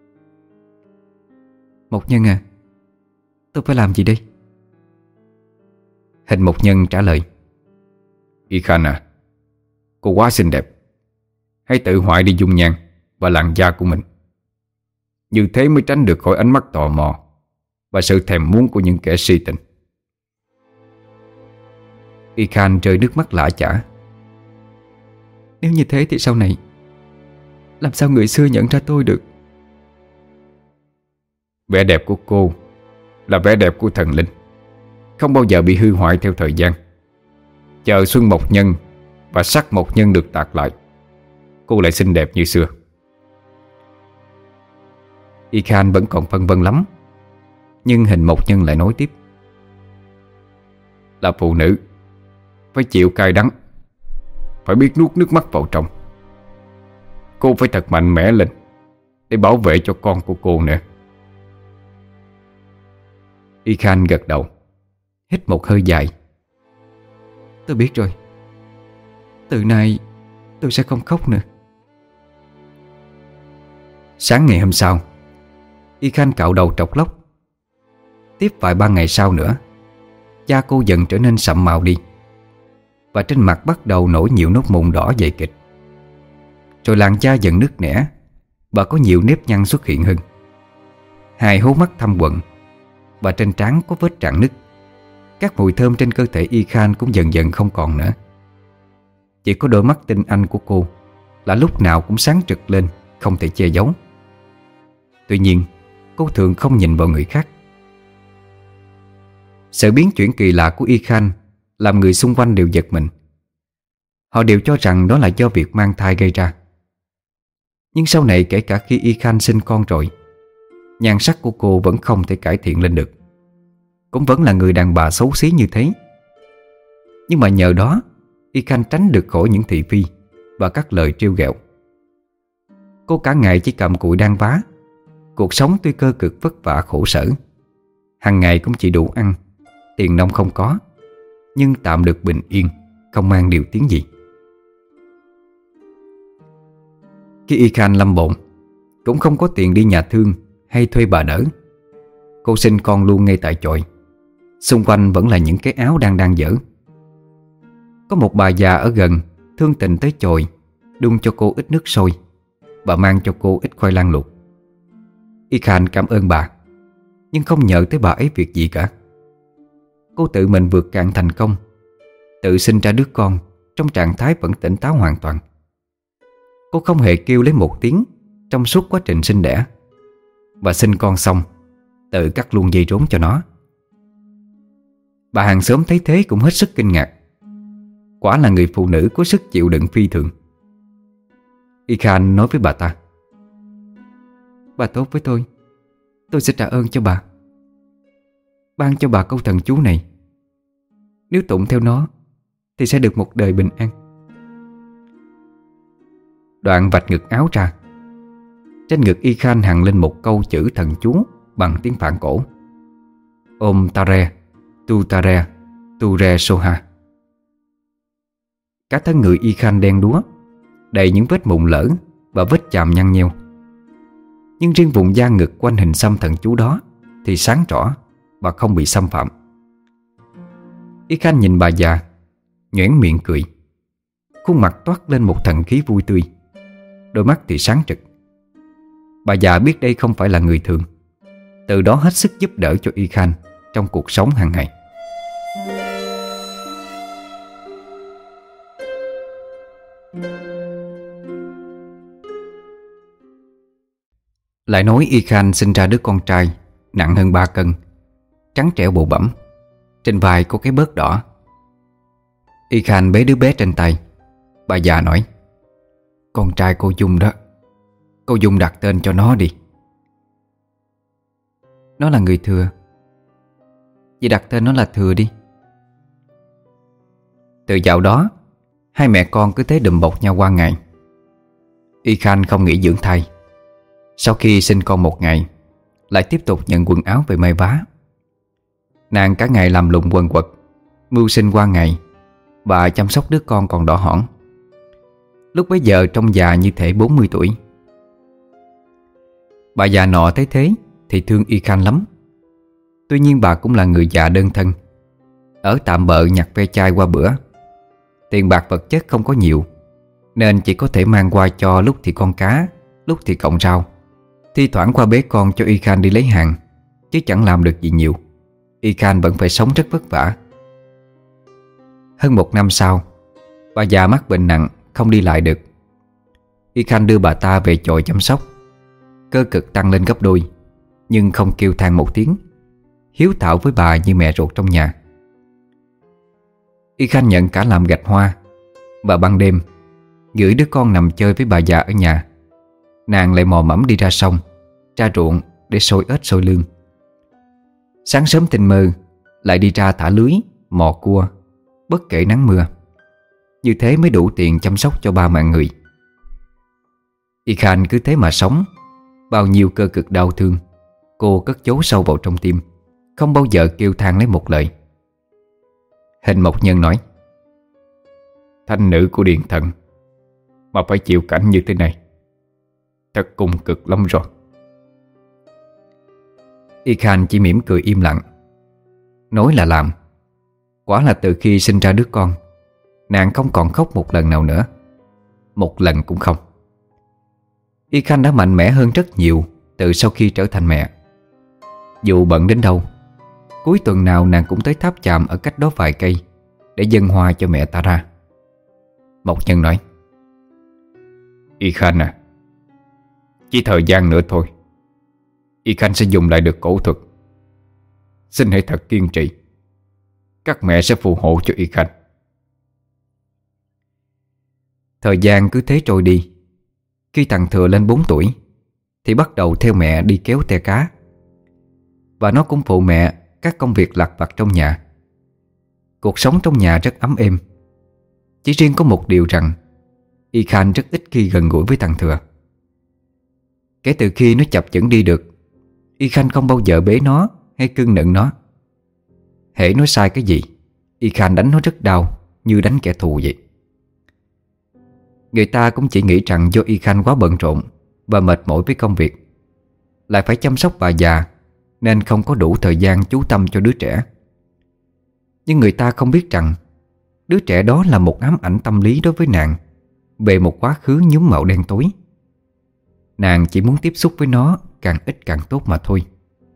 Mộc Nhân à, tôi phải làm gì đây? Hình Mộc Nhân trả lời: Y Khan à, cô quá xinh đẹp. Hãy tự hoại đi dung nhan và làn da của mình. Như thế mới tránh được khỏi ánh mắt tò mò và sự thèm muốn của những kẻ si tình. Y Khan rơi nước mắt lã chã. Nếu như thế thì sau này làm sao người xưa nhận ra tôi được? Vẻ đẹp của cô là vẻ đẹp của thần linh, không bao giờ bị hư hoại theo thời gian. Chờ xuân mộc nhân và sắc mộc nhân được tạc lại, cô lại xinh đẹp như xưa. Y Khan vẫn còn phân vân lắm, nhưng Hình Mộc Nhân lại nói tiếp: Là phụ nữ phải chịu cay đắng, phải biết nuốt nước mắt vào trong. Cô phải thật mạnh mẽ lên để bảo vệ cho con của cô nữa. Y Khan gật đầu, hít một hơi dài. Tôi biết rồi. Từ nay tôi sẽ không khóc nữa. Sáng ngày hôm sau, Y Khan cạo đầu trọc lóc. Tiếp vài ba ngày sau nữa, da cô dần trở nên sậm màu đi, và trên mặt bắt đầu nổi nhiều nốt mụn đỏ dày kịch. Rồi làn da dần nứt nẻ và có nhiều nếp nhăn xuất hiện hơn. Hai hố mắt thâm quặn và trên trán có vết rạn nứt. Các mùi thơm trên cơ thể Y Khan cũng dần dần không còn nữa. Chỉ có đôi mắt tinh anh của cô là lúc nào cũng sáng rực lên, không thể che giấu. Tuy nhiên, cô thường không nhìn vào người khác. Sự biến chuyển kỳ lạ của Y Khan làm người xung quanh đều giật mình. Họ đều cho rằng đó là do việc mang thai gây ra. Nhưng sau này, kể cả khi Y Khan sinh con rồi, nhan sắc của cô vẫn không thể cải thiện lên được. Cũng vẫn là người đàn bà xấu xí như thế. Nhưng mà nhờ đó, Y Khan tránh được khỏi những thị phi và các lời trêu ghẹo. Cô cả ngày chỉ cầm cụi đan vá. Cuộc sống tuy cơ cực vất vả khổ sở, hàng ngày cũng chỉ đủ ăn, tiền nong không có, nhưng tạm được bình yên, không mang điều tiếng gì. Khi Y Khan lâm bộn, cũng không có tiền đi nhà thương hay thuê bà đỡ. Cô sinh con luôn ngay tại chòi. Xung quanh vẫn là những cái áo đang dở. Có một bà già ở gần thương tình tới chòi, đun cho cô ít nước sôi và mang cho cô ít khoai lang luộc. Y Khan cảm ơn bà, nhưng không nhờ tới bà ấy việc gì cả. Cô tự mình vượt cạn thành công, tự sinh ra đứa con trong trạng thái vẫn tỉnh táo hoàn toàn. Cô không hề kêu lấy một tiếng trong suốt quá trình sinh đẻ, và sinh con xong tự cắt luôn dây rốn cho nó. Bà hàng xóm thấy thế cũng hết sức kinh ngạc. Quả là người phụ nữ có sức chịu đựng phi thường. Y Khan nói với bà ta: "Bà tốt với tôi sẽ trả ơn cho bà. Ban cho bà câu thần chú này. Nếu tụng theo nó thì sẽ được một đời bình an." Đoạn vạch ngực áo ra. Trên ngực Y Khan hằn lên một câu chữ thần chú bằng tiếng Phạn cổ: Om Tare Tu Tare Tu Re Soha. Cả thân người Y Khan đen đúa, đầy những vết mụn lở và vết chàm nhăn nheo. Nhưng riêng vùng da ngực quanh hình xăm thần chú đó thì sáng rõ và không bị xâm phạm. Y Khan nhìn bà già, nhoẻn miệng cười. Khuôn mặt toát lên một thần khí vui tươi, đôi mắt thì sáng trực. Bà già biết đây không phải là người thường, từ đó hết sức giúp đỡ cho Y Khan trong cuộc sống hàng ngày. Lại nói Y Khan sinh ra đứa con trai nặng hơn 3 cân, trắng trẻo bộ bẩm, trên vai có cái bớt đỏ. Y Khan bế đứa bé trên tay. Bà già nói: "Con trai cô Dung đó, cô Dung đặt tên cho nó đi." "Nó là người thừa, chị đặt tên nó là Thừa đi." Từ dạo đó, hai mẹ con cứ thế đùm bọc nhau qua ngày. Y Khan không nghỉ dưỡng thai. Sau khi sinh con một ngày, lại tiếp tục nhận quần áo về may vá. Nàng cả ngày làm lụng quần quật, mưu sinh qua ngày và chăm sóc đứa con còn đỏ hỏn. Lúc bấy giờ trông già như thể 40 tuổi. Bà già nọ thấy thế thì thương Y Khan lắm. Tuy nhiên bà cũng là người già đơn thân, ở tạm bợ nhặt ve chai qua bữa. Tiền bạc vật chất không có nhiều, nên chỉ có thể mang qua cho lúc thì con cá, lúc thì cọng rau. Thi thoảng qua bế con cho Y Khan đi lấy hàng, chứ chẳng làm được gì nhiều. Y Khan vẫn phải sống rất vất vả. Hơn 1 năm sau, bà già mắc bệnh nặng, không đi lại được. Y Khan đưa bà ta về chòi chăm sóc. Cơ cực tăng lên gấp đôi, nhưng không kêu than một tiếng, hiếu thảo với bà như mẹ ruột trong nhà. Y Khan nhận cả làm gạch hoa. Và ban đêm, gửi đứa con nằm chơi với bà già ở nhà, nàng lại mò mẫm đi ra sông, ra ruộng để sôi ếch sôi lươn. Sáng sớm tinh mơ lại đi ra thả lưới, mò cua, bất kể nắng mưa. Như thế mới đủ tiền chăm sóc cho 3 mạng người. Y Khan cứ thế mà sống. Bao nhiêu cơ cực đau thương cô cất giấu sâu vào trong tim, không bao giờ kêu than lấy một lời. Hình Mộc Nhân nói: "Thanh nữ của Điện Thần mà phải chịu cảnh như thế này, thật cùng cực lắm rồi." Y Khan chỉ mỉm cười im lặng. Nói là làm, Quả là từ khi sinh ra đứa con, nàng không còn khóc một lần nào nữa. Một lần cũng không. Y Khanh đã mạnh mẽ hơn rất nhiều từ sau khi trở thành mẹ. Dù bận đến đâu, cuối tuần nào nàng cũng tới tháp chàm ở cách đó vài cây để dâng hoa cho mẹ ta ra. Mộc Nhân nói: Y Khanh à, chỉ thời gian nữa thôi, Y Khanh sẽ dùng lại được cổ thuật. Xin hãy thật kiên trì, các mẹ sẽ phù hộ cho Y Khanh. Thời gian cứ thế trôi đi. Khi thằng Thừa lên 4 tuổi thì bắt đầu theo mẹ đi kéo te cá, và nó cũng phụ mẹ các công việc lặt vặt trong nhà. Cuộc sống trong nhà rất ấm êm. Chỉ riêng có một điều rằng Y Khanh rất ít khi gần gũi với thằng Thừa. Kể từ khi nó chập chững đi được, Y Khanh không bao giờ bế nó hay cưng nựng nó. Hễ nó sai cái gì, Y Khanh đánh nó rất đau, như đánh kẻ thù vậy. Người ta cũng chỉ nghĩ rằng do Y Khanh quá bận rộn và mệt mỏi với công việc, lại phải chăm sóc bà già, nên không có đủ thời gian chú tâm cho đứa trẻ. Nhưng người ta không biết rằng đứa trẻ đó là một ám ảnh tâm lý đối với nàng về một quá khứ nhuốm màu đen tối. Nàng chỉ muốn tiếp xúc với nó càng ít càng tốt mà thôi.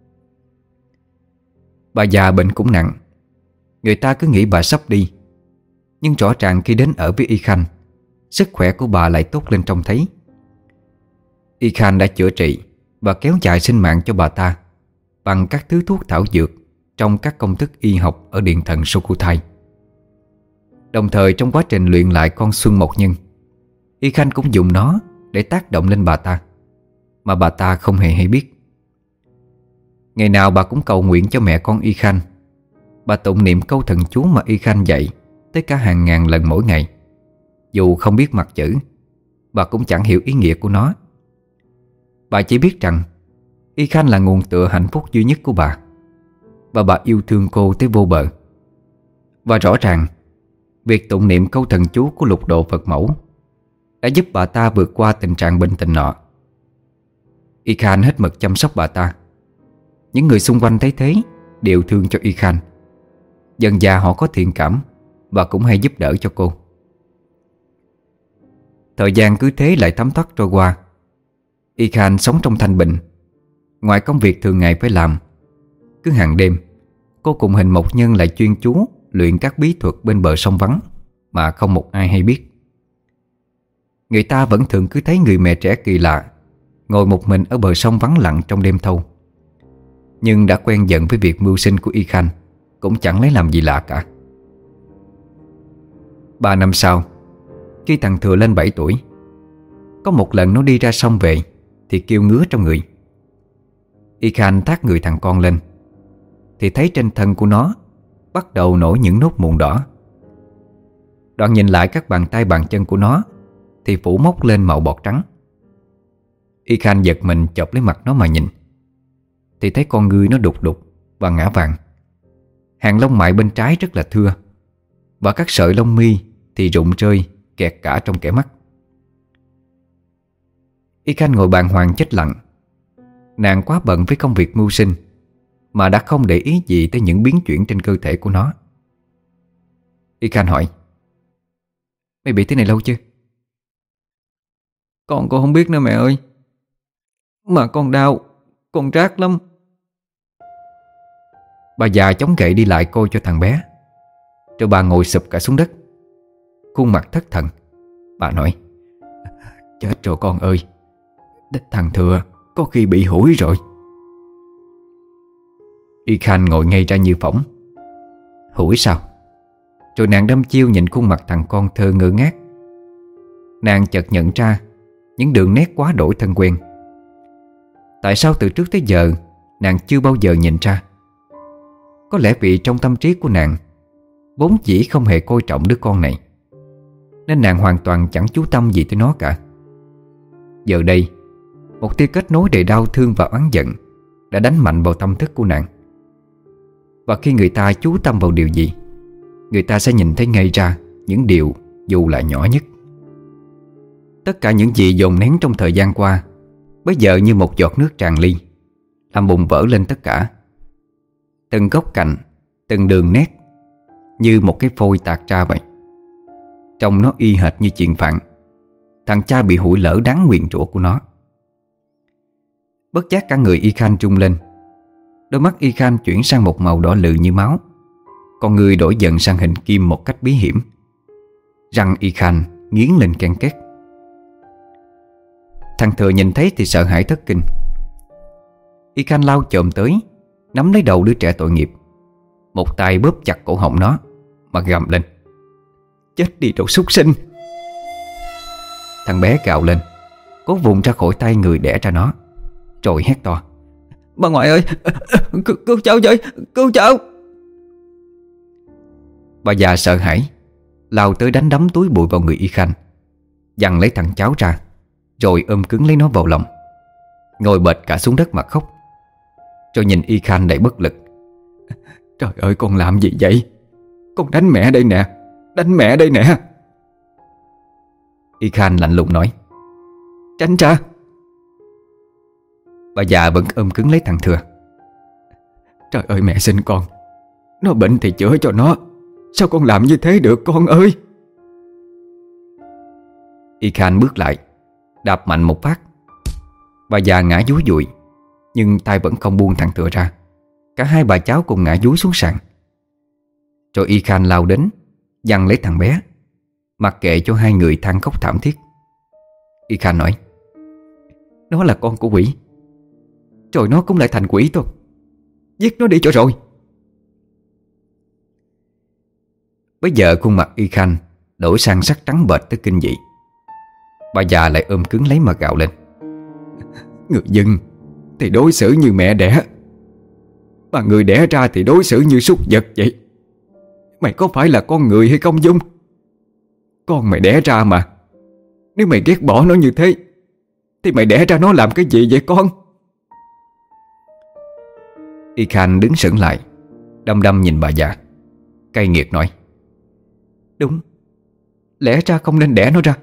Bà già bệnh cũng nặng. Người ta cứ nghĩ bà sắp đi, nhưng rõ ràng khi đến ở với Y Khanh, sức khỏe của bà lại tốt lên trông thấy. Y Khanh đã chữa trị và kéo dài sinh mạng cho bà ta bằng các thứ thuốc thảo dược trong các công thức y học ở điện thần Sukhothai. Đồng thời trong quá trình luyện lại con Xuân Mộc Nhân, Y Khanh cũng dùng nó để tác động lên bà ta, mà bà ta không hề hay biết. Ngày nào bà cũng cầu nguyện cho mẹ con Y Khanh. Bà tụng niệm câu thần chú mà Y Khanh dạy tới cả hàng ngàn lần mỗi ngày. Dù không biết mặt chữ, bà cũng chẳng hiểu ý nghĩa của nó. Bà chỉ biết rằng Y Khanh là nguồn tựa hạnh phúc duy nhất của bà, và bà yêu thương cô tới vô bờ. Và rõ ràng, việc tụng niệm câu thần chú của Lục Độ Phật Mẫu đã giúp bà ta vượt qua tình trạng bệnh tình nọ. Y Khanh hết mực chăm sóc bà ta. Những người xung quanh thấy thế đều thương cho Y Khanh. Dần dà họ có thiện cảm và cũng hay giúp đỡ cho cô. Thời gian cứ thế lại thấm thoát trôi qua. Y Khanh sống trong thanh bình. Ngoài công việc thường ngày phải làm, cứ hàng đêm cô cùng Hình Mộc Nhân lại chuyên chú luyện các bí thuật bên bờ sông vắng mà không một ai hay biết. Người ta vẫn thường cứ thấy người mẹ trẻ kỳ lạ ngồi một mình ở bờ sông vắng lặng trong đêm thâu. Nhưng đã quen dần với việc mưu sinh của Y Khanh, cũng chẳng lấy làm gì lạ cả. 3 năm sau, khi thằng Thừa lên 7 tuổi, có một lần nó đi ra sông về thì kêu ngứa trong người. Y Khanh thác người thằng con lên thì thấy trên thân của nó bắt đầu nổi những nốt mụn đỏ. Đoạn nhìn lại các bàn tay bàn chân của nó thì phủ mốc lên màu bọt trắng. Y Khanh giật mình chộp lấy mặt nó mà nhìn, thì thấy con ngươi nó đục đục và ngã vàng. Hàng lông mày bên trái rất là thưa, và các sợi lông mi thì rụng rơi kẹt cả trong kẽ mắt. Y Khanh ngồi bàng hoàng chết lặng. Nàng quá bận với công việc mưu sinh mà đã không để ý gì tới những biến chuyển trên cơ thể của nó. Y Khanh hỏi: "Mày bị thế này lâu chưa?" Con không biết nữa mẹ ơi. Mà con đau, con rát lắm." Bà già chống gậy đi lại coi cho thằng bé, rồi bà ngồi sụp cả xuống đất, khuôn mặt thất thần. Bà nói: "Chết rồi con ơi, thằng Thừa có khi bị hủi rồi." Y Khanh ngồi ngay ra như phỏng. "Hủi sao?" Rồi nàng đăm chiêu nhìn khuôn mặt thằng con thơ ngơ ngác. Nàng chợt nhận ra những đường nét quá đổi thân quen. Tại sao từ trước tới giờ nàng chưa bao giờ nhìn ra? Có lẽ vì trong tâm trí của nàng vốn dĩ không hề coi trọng đứa con này, nên nàng hoàn toàn chẳng chú tâm gì tới nó cả. Giờ đây, một tia kết nối đầy đau thương và oán giận đã đánh mạnh vào tâm thức của nàng. Và khi người ta chú tâm vào điều gì, người ta sẽ nhìn thấy ngay ra những điều dù là nhỏ nhất. Tất cả những gì dồn nén trong thời gian qua bây giờ như một giọt nước tràn ly, làm bùng vỡ lên tất cả. Từng góc cạnh, từng đường nét, như một cái phôi tạc ra vậy. Trông nó y hệt như chuyện phạn. Thằng cha bị hụi lở đáng nguyền rủa của nó. Bất giác cả người Y Khan trung lên. Đôi mắt Y Khan chuyển sang một màu đỏ lừ như máu. Con người đổi dần sang hình kim một cách bí hiểm. Răng Y Khan nghiến lên ken két. Thằng Thừa nhìn thấy thì sợ hãi thất kinh. Y Khan lao chồm tới, nắm lấy đầu đứa trẻ tội nghiệp, một tay bóp chặt cổ họng nó mà gầm lên: "Chết đi đồ súc sinh!" Thằng bé gào lên, cố vùng ra khỏi tay người đẻ ra nó, rồi hét to: "Bà ngoại ơi, cứu cháu với, cứu cháu!" Bà già sợ hãi lao tới đánh đấm túi bụi vào người Y Khan, giằng lấy thằng cháu ra, rồi ôm cứng lấy nó vào lòng, ngồi bệt cả xuống đất mà khóc. Rồi nhìn Y Khan đầy bất lực: "Trời ơi, con làm gì vậy? Con đánh mẹ đây nè, đánh mẹ đây nè!" Y Khan lạnh lùng nói: "Tránh ra!" Bà già vẫn ôm cứng lấy thằng Thừa: "Trời ơi, mẹ xin con, nó bệnh thì chữa cho nó, sao con làm như thế được con ơi?" Y Khan bước lại, đạp mạnh một phát. Bà già ngã dúi dụi, nhưng tay vẫn không buông thằng Thừa ra. Cả hai bà cháu cùng ngã dúi xuống sàn. Rồi Y Khan lao đến, giằng lấy thằng bé, mặc kệ cho hai người than khóc thảm thiết. Y Khan nói: "Nó là con của quỷ, rồi nó cũng lại thành quỷ thôi. Giết nó đi cho rồi." Bây giờ khuôn mặt Y Khan đổi sang sắc trắng bệch tới kinh dị. Bà già lại ôm cứng lấy mà gào lên: "Người dân thì đối xử như mẹ đẻ, mà người đẻ ra thì đối xử như súc vật vậy. Mày có phải là con người hay không Dung? Con mày đẻ ra mà. Nếu mày ghét bỏ nó như thế thì mày đẻ ra nó làm cái gì vậy con?" Y Khan đứng sững lại, đăm đăm nhìn bà già, cay nghiệt nói: "Đúng, lẽ ra không nên đẻ nó ra."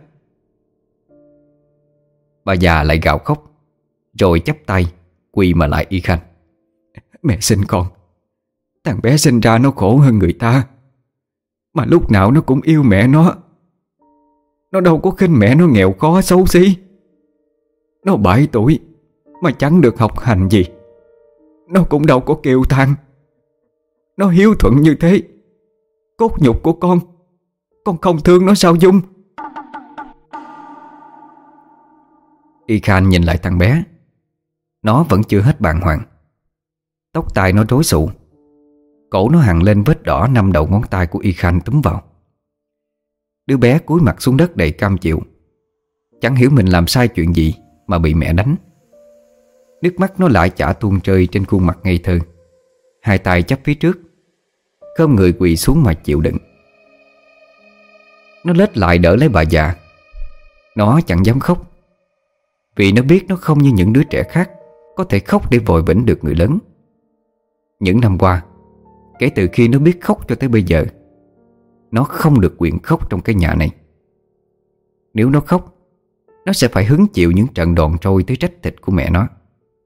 Bà già lại gào khóc, rồi chắp tay quỳ mà lại Y Khan: "Mẹ xin con, thằng bé sinh ra nó khổ hơn người ta, mà lúc nào nó cũng yêu mẹ nó. Nó đâu có khinh mẹ nó nghèo khó xấu xí. Nó 7 tuổi mà chẳng được học hành gì. Nó cũng đâu có kêu than. Nó hiếu thuận như thế, cốt nhục của con không thương nó sao Dung?" Y Khan nhìn lại thằng bé. Nó vẫn chưa hết bàng hoàng. Tóc tai nó rối xụ, cổ nó hằn lên vết đỏ 5 đầu ngón tay của Y Khan túm vào. Đứa bé cúi mặt xuống đất đầy cam chịu, chẳng hiểu mình làm sai chuyện gì mà bị mẹ đánh. Nước mắt nó lại chả tuôn rơi trên khuôn mặt ngây thơ. Hai tay chắp phía trước, khom người quỳ xuống mà chịu đựng. Nó lết lại đỡ lấy bà già. Nó chẳng dám khóc, vì nó biết nó không như những đứa trẻ khác có thể khóc để vội vĩnh được người lớn. Những năm qua, kể từ khi nó biết khóc cho tới bây giờ, nó không được quyền khóc trong cái nhà này. Nếu nó khóc, nó sẽ phải hứng chịu những trận đòn trôi tới rách thịt của mẹ nó.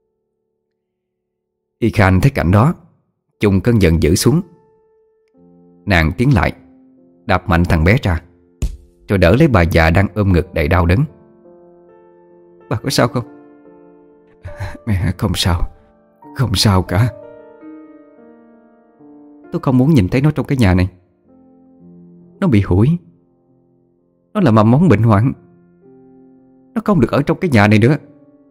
Y Khan thấy cảnh đó, chùng cơn giận dữ xuống. Nàng tiến lại, đạp mạnh thằng bé ra, rồi đỡ lấy bà già đang ôm ngực đầy đau đớn: "Bà có sao không?" "Mẹ không sao, không sao cả. Tôi không muốn nhìn thấy nó trong cái nhà này. Nó bị hủi. Nó là mầm mống bệnh hoạn. Nó không được ở trong cái nhà này nữa."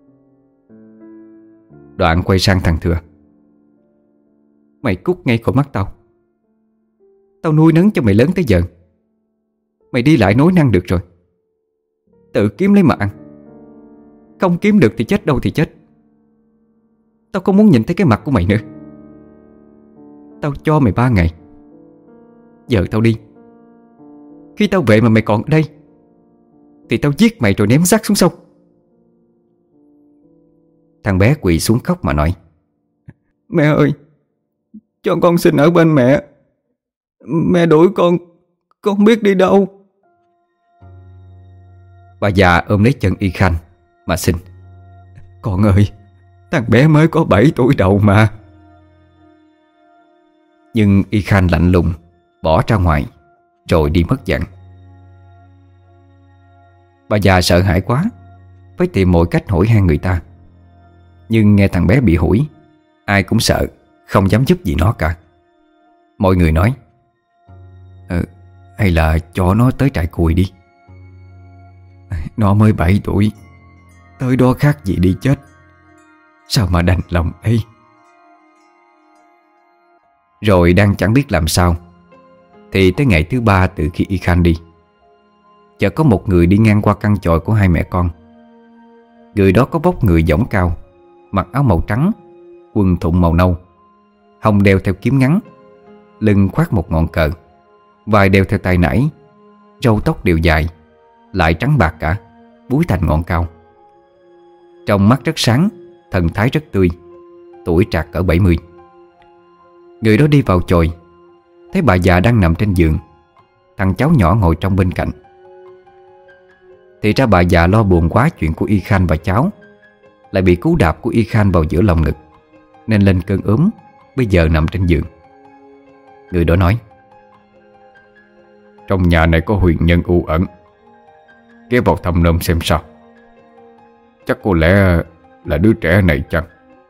Đoạn quay sang thằng Thừa: "Mày cút ngay khỏi mắt tao. Tao nuôi nấng cho mày lớn tới giờ. Mày đi lại nói năng được rồi. Tự kiếm lấy mà ăn. Không kiếm được thì chết đâu thì chết. Tao không muốn nhìn thấy cái mặt của mày nữa. Tao cho mày 3 ngày. Giờ tao đi. Khi tao về mà mày còn ở đây thì tao giết mày rồi ném xác xuống sông." Thằng bé quỳ xuống khóc mà nói: "Mẹ ơi, cho con xin ở bên mẹ. Mẹ đuổi con không biết đi đâu." Bà già ôm lấy chân Y Khan mà xin: "Con ơi, thằng bé mới có 7 tuổi đầu mà." Nhưng Y Khan lạnh lùng bỏ ra ngoài rồi đi mất dạng. Bà già sợ hãi quá, phải tìm mọi cách hỏi han người ta. Nhưng nghe thằng bé bị hủi, ai cũng sợ, không dám giúp gì nó cả. Mọi người nói: hay là cho nó tới trại cùi đi. Nó mới 7 tuổi, tới đó khác gì đi chết, sao mà đành lòng ấy. Rồi đang chẳng biết làm sao, thì tới ngày thứ 3 từ khi Y Khan đi, chợt có một người đi ngang qua căn chòi của hai mẹ con. Người đó có vóc người dõng cao, mặc áo màu trắng, quần thụng màu nâu, hông đeo theo kiếm ngắn, lưng khoác một ngọn cờ, vai đeo theo tay nải, râu tóc đều dài, lại trắng bạc cả, búi thành ngọn cao. Trong mắt rất sáng, thần thái rất tươi, tuổi trạc cỡ 70. Người đó đi vào chòi, thấy bà già đang nằm trên giường, thằng cháu nhỏ ngồi trong bên cạnh. Thì ra bà già lo buồn quá chuyện của Y Khan và cháu, lại bị cú đạp của Y Khan vào giữa lòng ngực, nên lên cơn ốm, bây giờ nằm trên giường. Người đó nói: trong nhà này có huyền nhân u ẩn, ghé vào thăm nom xem sao. Chắc có lẽ là đứa trẻ này chăng?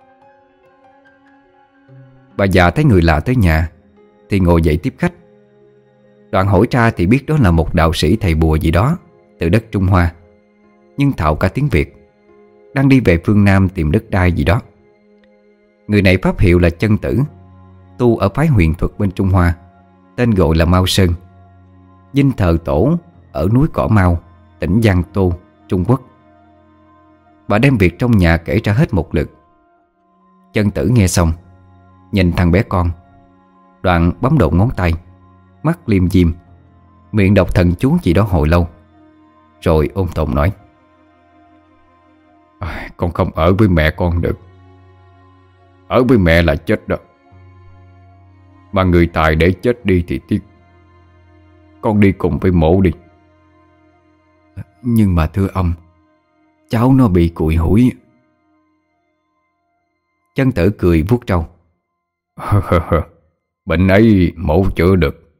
Bà già thấy người lạ tới nhà thì ngồi dậy tiếp khách. Đoạn hỏi ra thì biết đó là một đạo sĩ thầy bùa gì đó từ đất Trung Hoa, nhưng thạo cả tiếng Việt, đang đi về phương Nam tìm đất đai gì đó. Người này pháp hiệu là Chân Tử, tu ở phái huyền thuật bên Trung Hoa, tên gọi là Mao Sơn, dinh thờ tổ ở núi Cỏ Mao, tỉnh Giang Tô, Trung Quốc. Bà đem việc trong nhà kể ra hết một lượt. Chân Tử nghe xong, nhìn thằng bé con, đoạn bấm đầu ngón tay, mắt liêm diêm, miệng đọc thần chú gì đó hồi lâu, rồi ôn tồn nói: con không ở với mẹ con được. Ở với mẹ là chết đó. Mà người tài để chết đi thì tiếc. Con đi cùng với mộ đi. Nhưng mà thưa ông, cháu nó bị cùi hủi. Chân Tử cười vuốt râu: bệnh ấy mổ chữa được.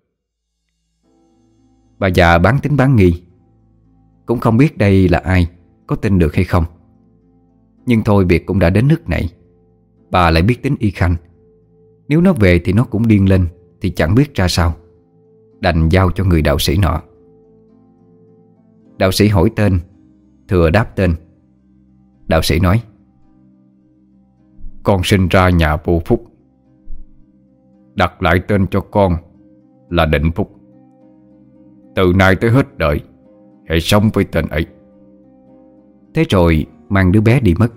Bà già bán tín bán nghi, cũng không biết đây là ai, có tin được hay không. Nhưng thôi, việc cũng đã đến nước này, bà lại biết tính Y Khan, nếu nó về thì nó cũng điên lên, thì chẳng biết ra sao, đành giao cho người đạo sĩ nọ. Đạo sĩ hỏi tên, thừa đáp tên. Đạo sĩ nói: con sinh ra nhà vô phúc, đặt lại tên cho con là Định Phúc. Từ nay tới hết đời hãy sống với tên ấy. Thế rồi mang đứa bé đi mất.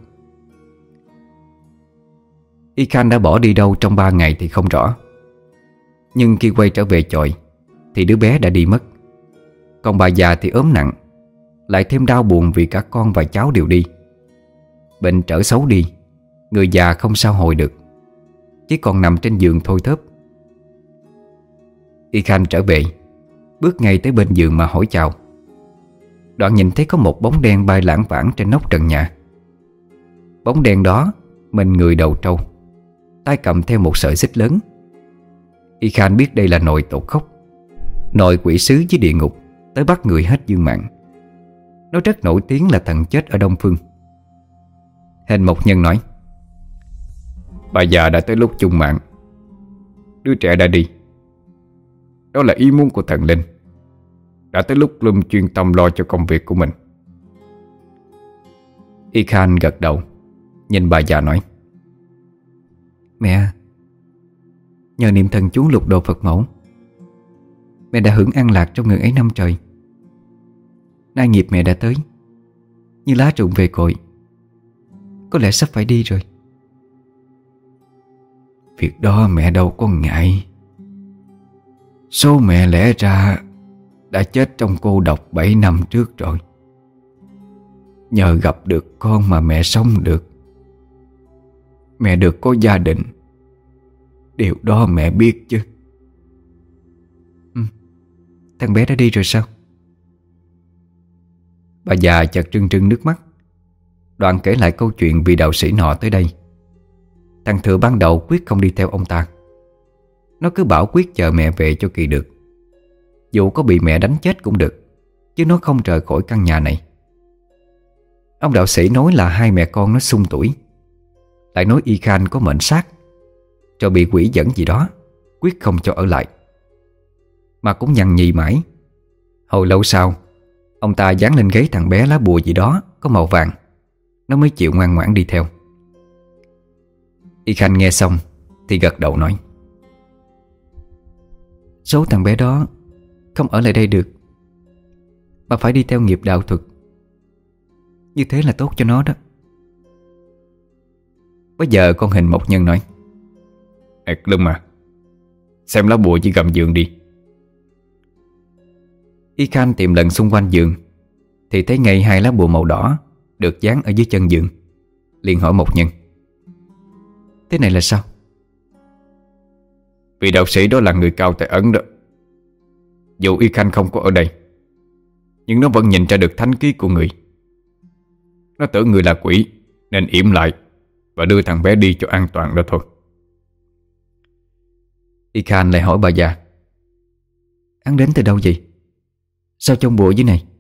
Y Khan đã bỏ đi đâu trong 3 ngày thì không rõ, nhưng khi quay trở về chòi thì đứa bé đã đi mất. Còn bà già thì ốm nặng, lại thêm đau buồn vì cả con và cháu đều đi. Bệnh trở xấu đi, người già không sao hồi được, chỉ còn nằm trên giường thôi thớp. Y Khan trở về, bước ngay tới bên giường mà hỏi chào. Đoạn nhìn thấy có một bóng đen bay lãng vãng trên nóc trần nhà. Bóng đen đó mình người đầu trâu, tay cầm theo một sợi xích lớn. Y Khan biết đây là nội Tổ Khốc, nội quỷ sứ với địa ngục, tới bắt người hết dương mạng. Nó rất nổi tiếng là thần chết ở Đông Phương. Hình Mộc Nhân nói: bà già đã tới lúc chung mạng, đứa trẻ đã đi. Đó là ý muốn của thần linh. Đã tới lúc Lâm chuyên tâm lo cho công việc của mình. Y Khan gật đầu, nhìn bà già nói: Mẹ, nhờ niệm thần chú lục độ Phật mẫu, mẹ đã hưởng an lạc trong ngần ấy năm trời. Nay nghiệp mẹ đã tới, như lá rụng về cội, có lẽ sắp phải đi rồi. Việc đó mẹ đâu có ngại. Số mẹ lẽ ra đã chết trong cô độc 7 năm trước rồi. Nhờ gặp được con mà mẹ sống được. Mẹ được có gia đình, điều đó mẹ biết chứ. Thằng bé đã đi rồi sao? Bà già chợt trưng trưng nước mắt, đoạn kể lại câu chuyện vì đạo sĩ nọ tới đây. Thằng Thừa ban đầu quyết không đi theo ông ta. Nó cứ bảo quyết chờ mẹ về cho kỳ được. Dù có bị mẹ đánh chết cũng được, chứ nó không rời khỏi căn nhà này. Ông đạo sĩ nói là hai mẹ con nó xung tuổi, lại nói Y Khan có mệnh sát, rồi bị quỷ dẫn gì đó, quyết không cho ở lại. Mà cũng nhằn nhì mãi. Hồi lâu sau, ông ta dán lên gáy thằng bé lá bùa gì đó có màu vàng, nó mới chịu ngoan ngoãn đi theo. Y Khanh nghe xong thì gật đầu nói: Số thằng bé đó không ở lại đây được, mà phải đi theo nghiệp đạo thuật. Như thế là tốt cho nó đó. Bây giờ con hình mộc nhân nói: Lưng mà, xem lá bùa chỉ gầm giường đi. Y Khanh tìm lần xung quanh giường thì thấy ngay hai lá bùa màu đỏ được dán ở dưới chân giường. Liền hỏi mộc nhân: Thế này là sao? Vị đạo sĩ đó là người cao tại Ấn đó. Dù Y Khanh không có ở đây, nhưng nó vẫn nhìn ra được thánh khí của người. Nó tưởng người là quỷ nên yểm lại và đưa thằng bé đi cho an toàn đó thôi. Y Khan lại hỏi bà già: Hắn đến từ đâu vậy? Sao trong bùa dưới này?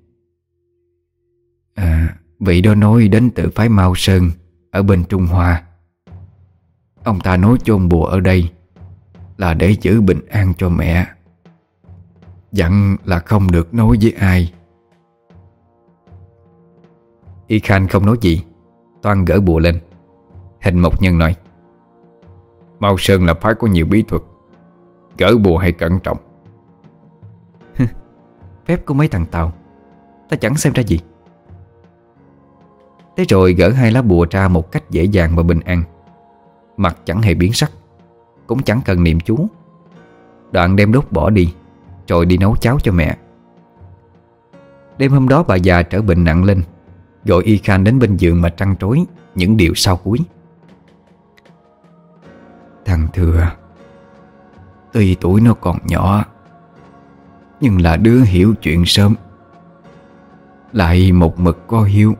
Vị đó nói đến từ phái Mao Sơn ở bên Trung Hoa. Ông ta nói chôn bùa ở đây là để giữ bình an cho mẹ, dặn là không được nói với ai. Y Khan không nói gì, toan gỡ bùa lên. Hình mộc nhân nói: Mao Sơn là phái có nhiều bí thuật, gỡ bùa hay cẩn trọng. Phép của mấy thằng Tàu, ta chẳng xem ra gì. Thế rồi gỡ hai lá bùa ra một cách dễ dàng và bình an. Mặt chẳng hề biến sắc, cũng chẳng cần niệm chú. Đoạn đem đốt bỏ đi, rồi đi nấu cháo cho mẹ. Đêm hôm đó bà già trở bệnh nặng lên, gọi Y Khan đến bên giường mà trăn trối những điều sau cuối. Thằng Thừa, tuy tuổi nó còn nhỏ, nhưng là đứa hiểu chuyện sớm, lại một mực có hiếu.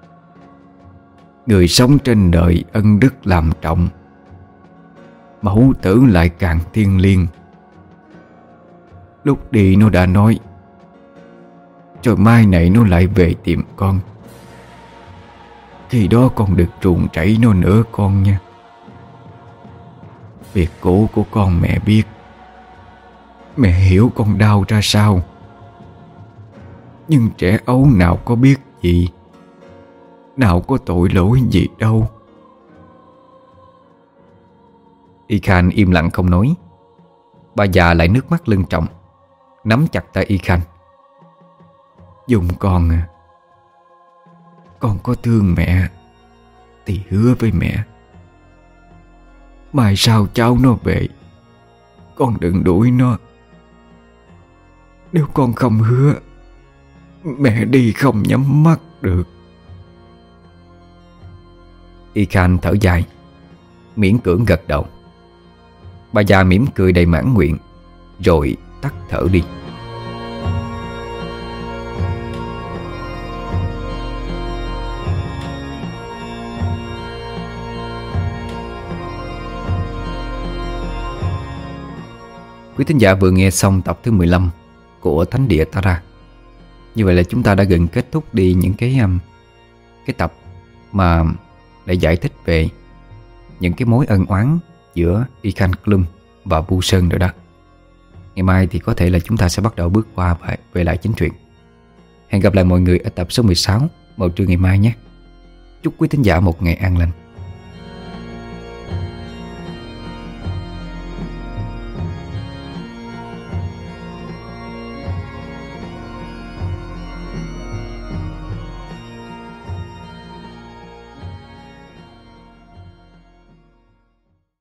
Người sống trên đời ân đức làm trọng, mẫu tử lại càng thiêng liêng. Lúc đi nó đã nói, rồi mai này nó lại về tìm con. Khi đó con được truồng chảy nó nữa con nha. Việc cũ của con mẹ biết, mẹ hiểu con đau ra sao. Nhưng trẻ ấu nào có biết gì, nào có tội lỗi gì đâu. Y Khan im lặng không nói. Bà già lại nước mắt lưng tròng, nắm chặt tay Y Khan: Dung con à, con có thương mẹ thì hứa với mẹ, mai sau cháu nó về, con đừng đuổi nó. Nếu con không hứa, mẹ đi không nhắm mắt được. Y Khan thở dài, miễn cưỡng gật đầu. Bà già mỉm cười đầy mãn nguyện, rồi tắt thở đi. Quý thính giả vừa nghe xong tập thứ 15 của Thánh Địa Tara. Như vậy là chúng ta đã gần kết thúc đi những cái tập mà để giải thích về những cái mối ân oán giữa Y Khan Klum và Vu Sơn rồi đó. Ngày mai thì có thể là chúng ta sẽ bắt đầu bước qua và về lại chính truyện. Hẹn gặp lại mọi người ở tập số 16 vào trưa ngày mai nhé. Chúc quý thính giả một ngày an lành.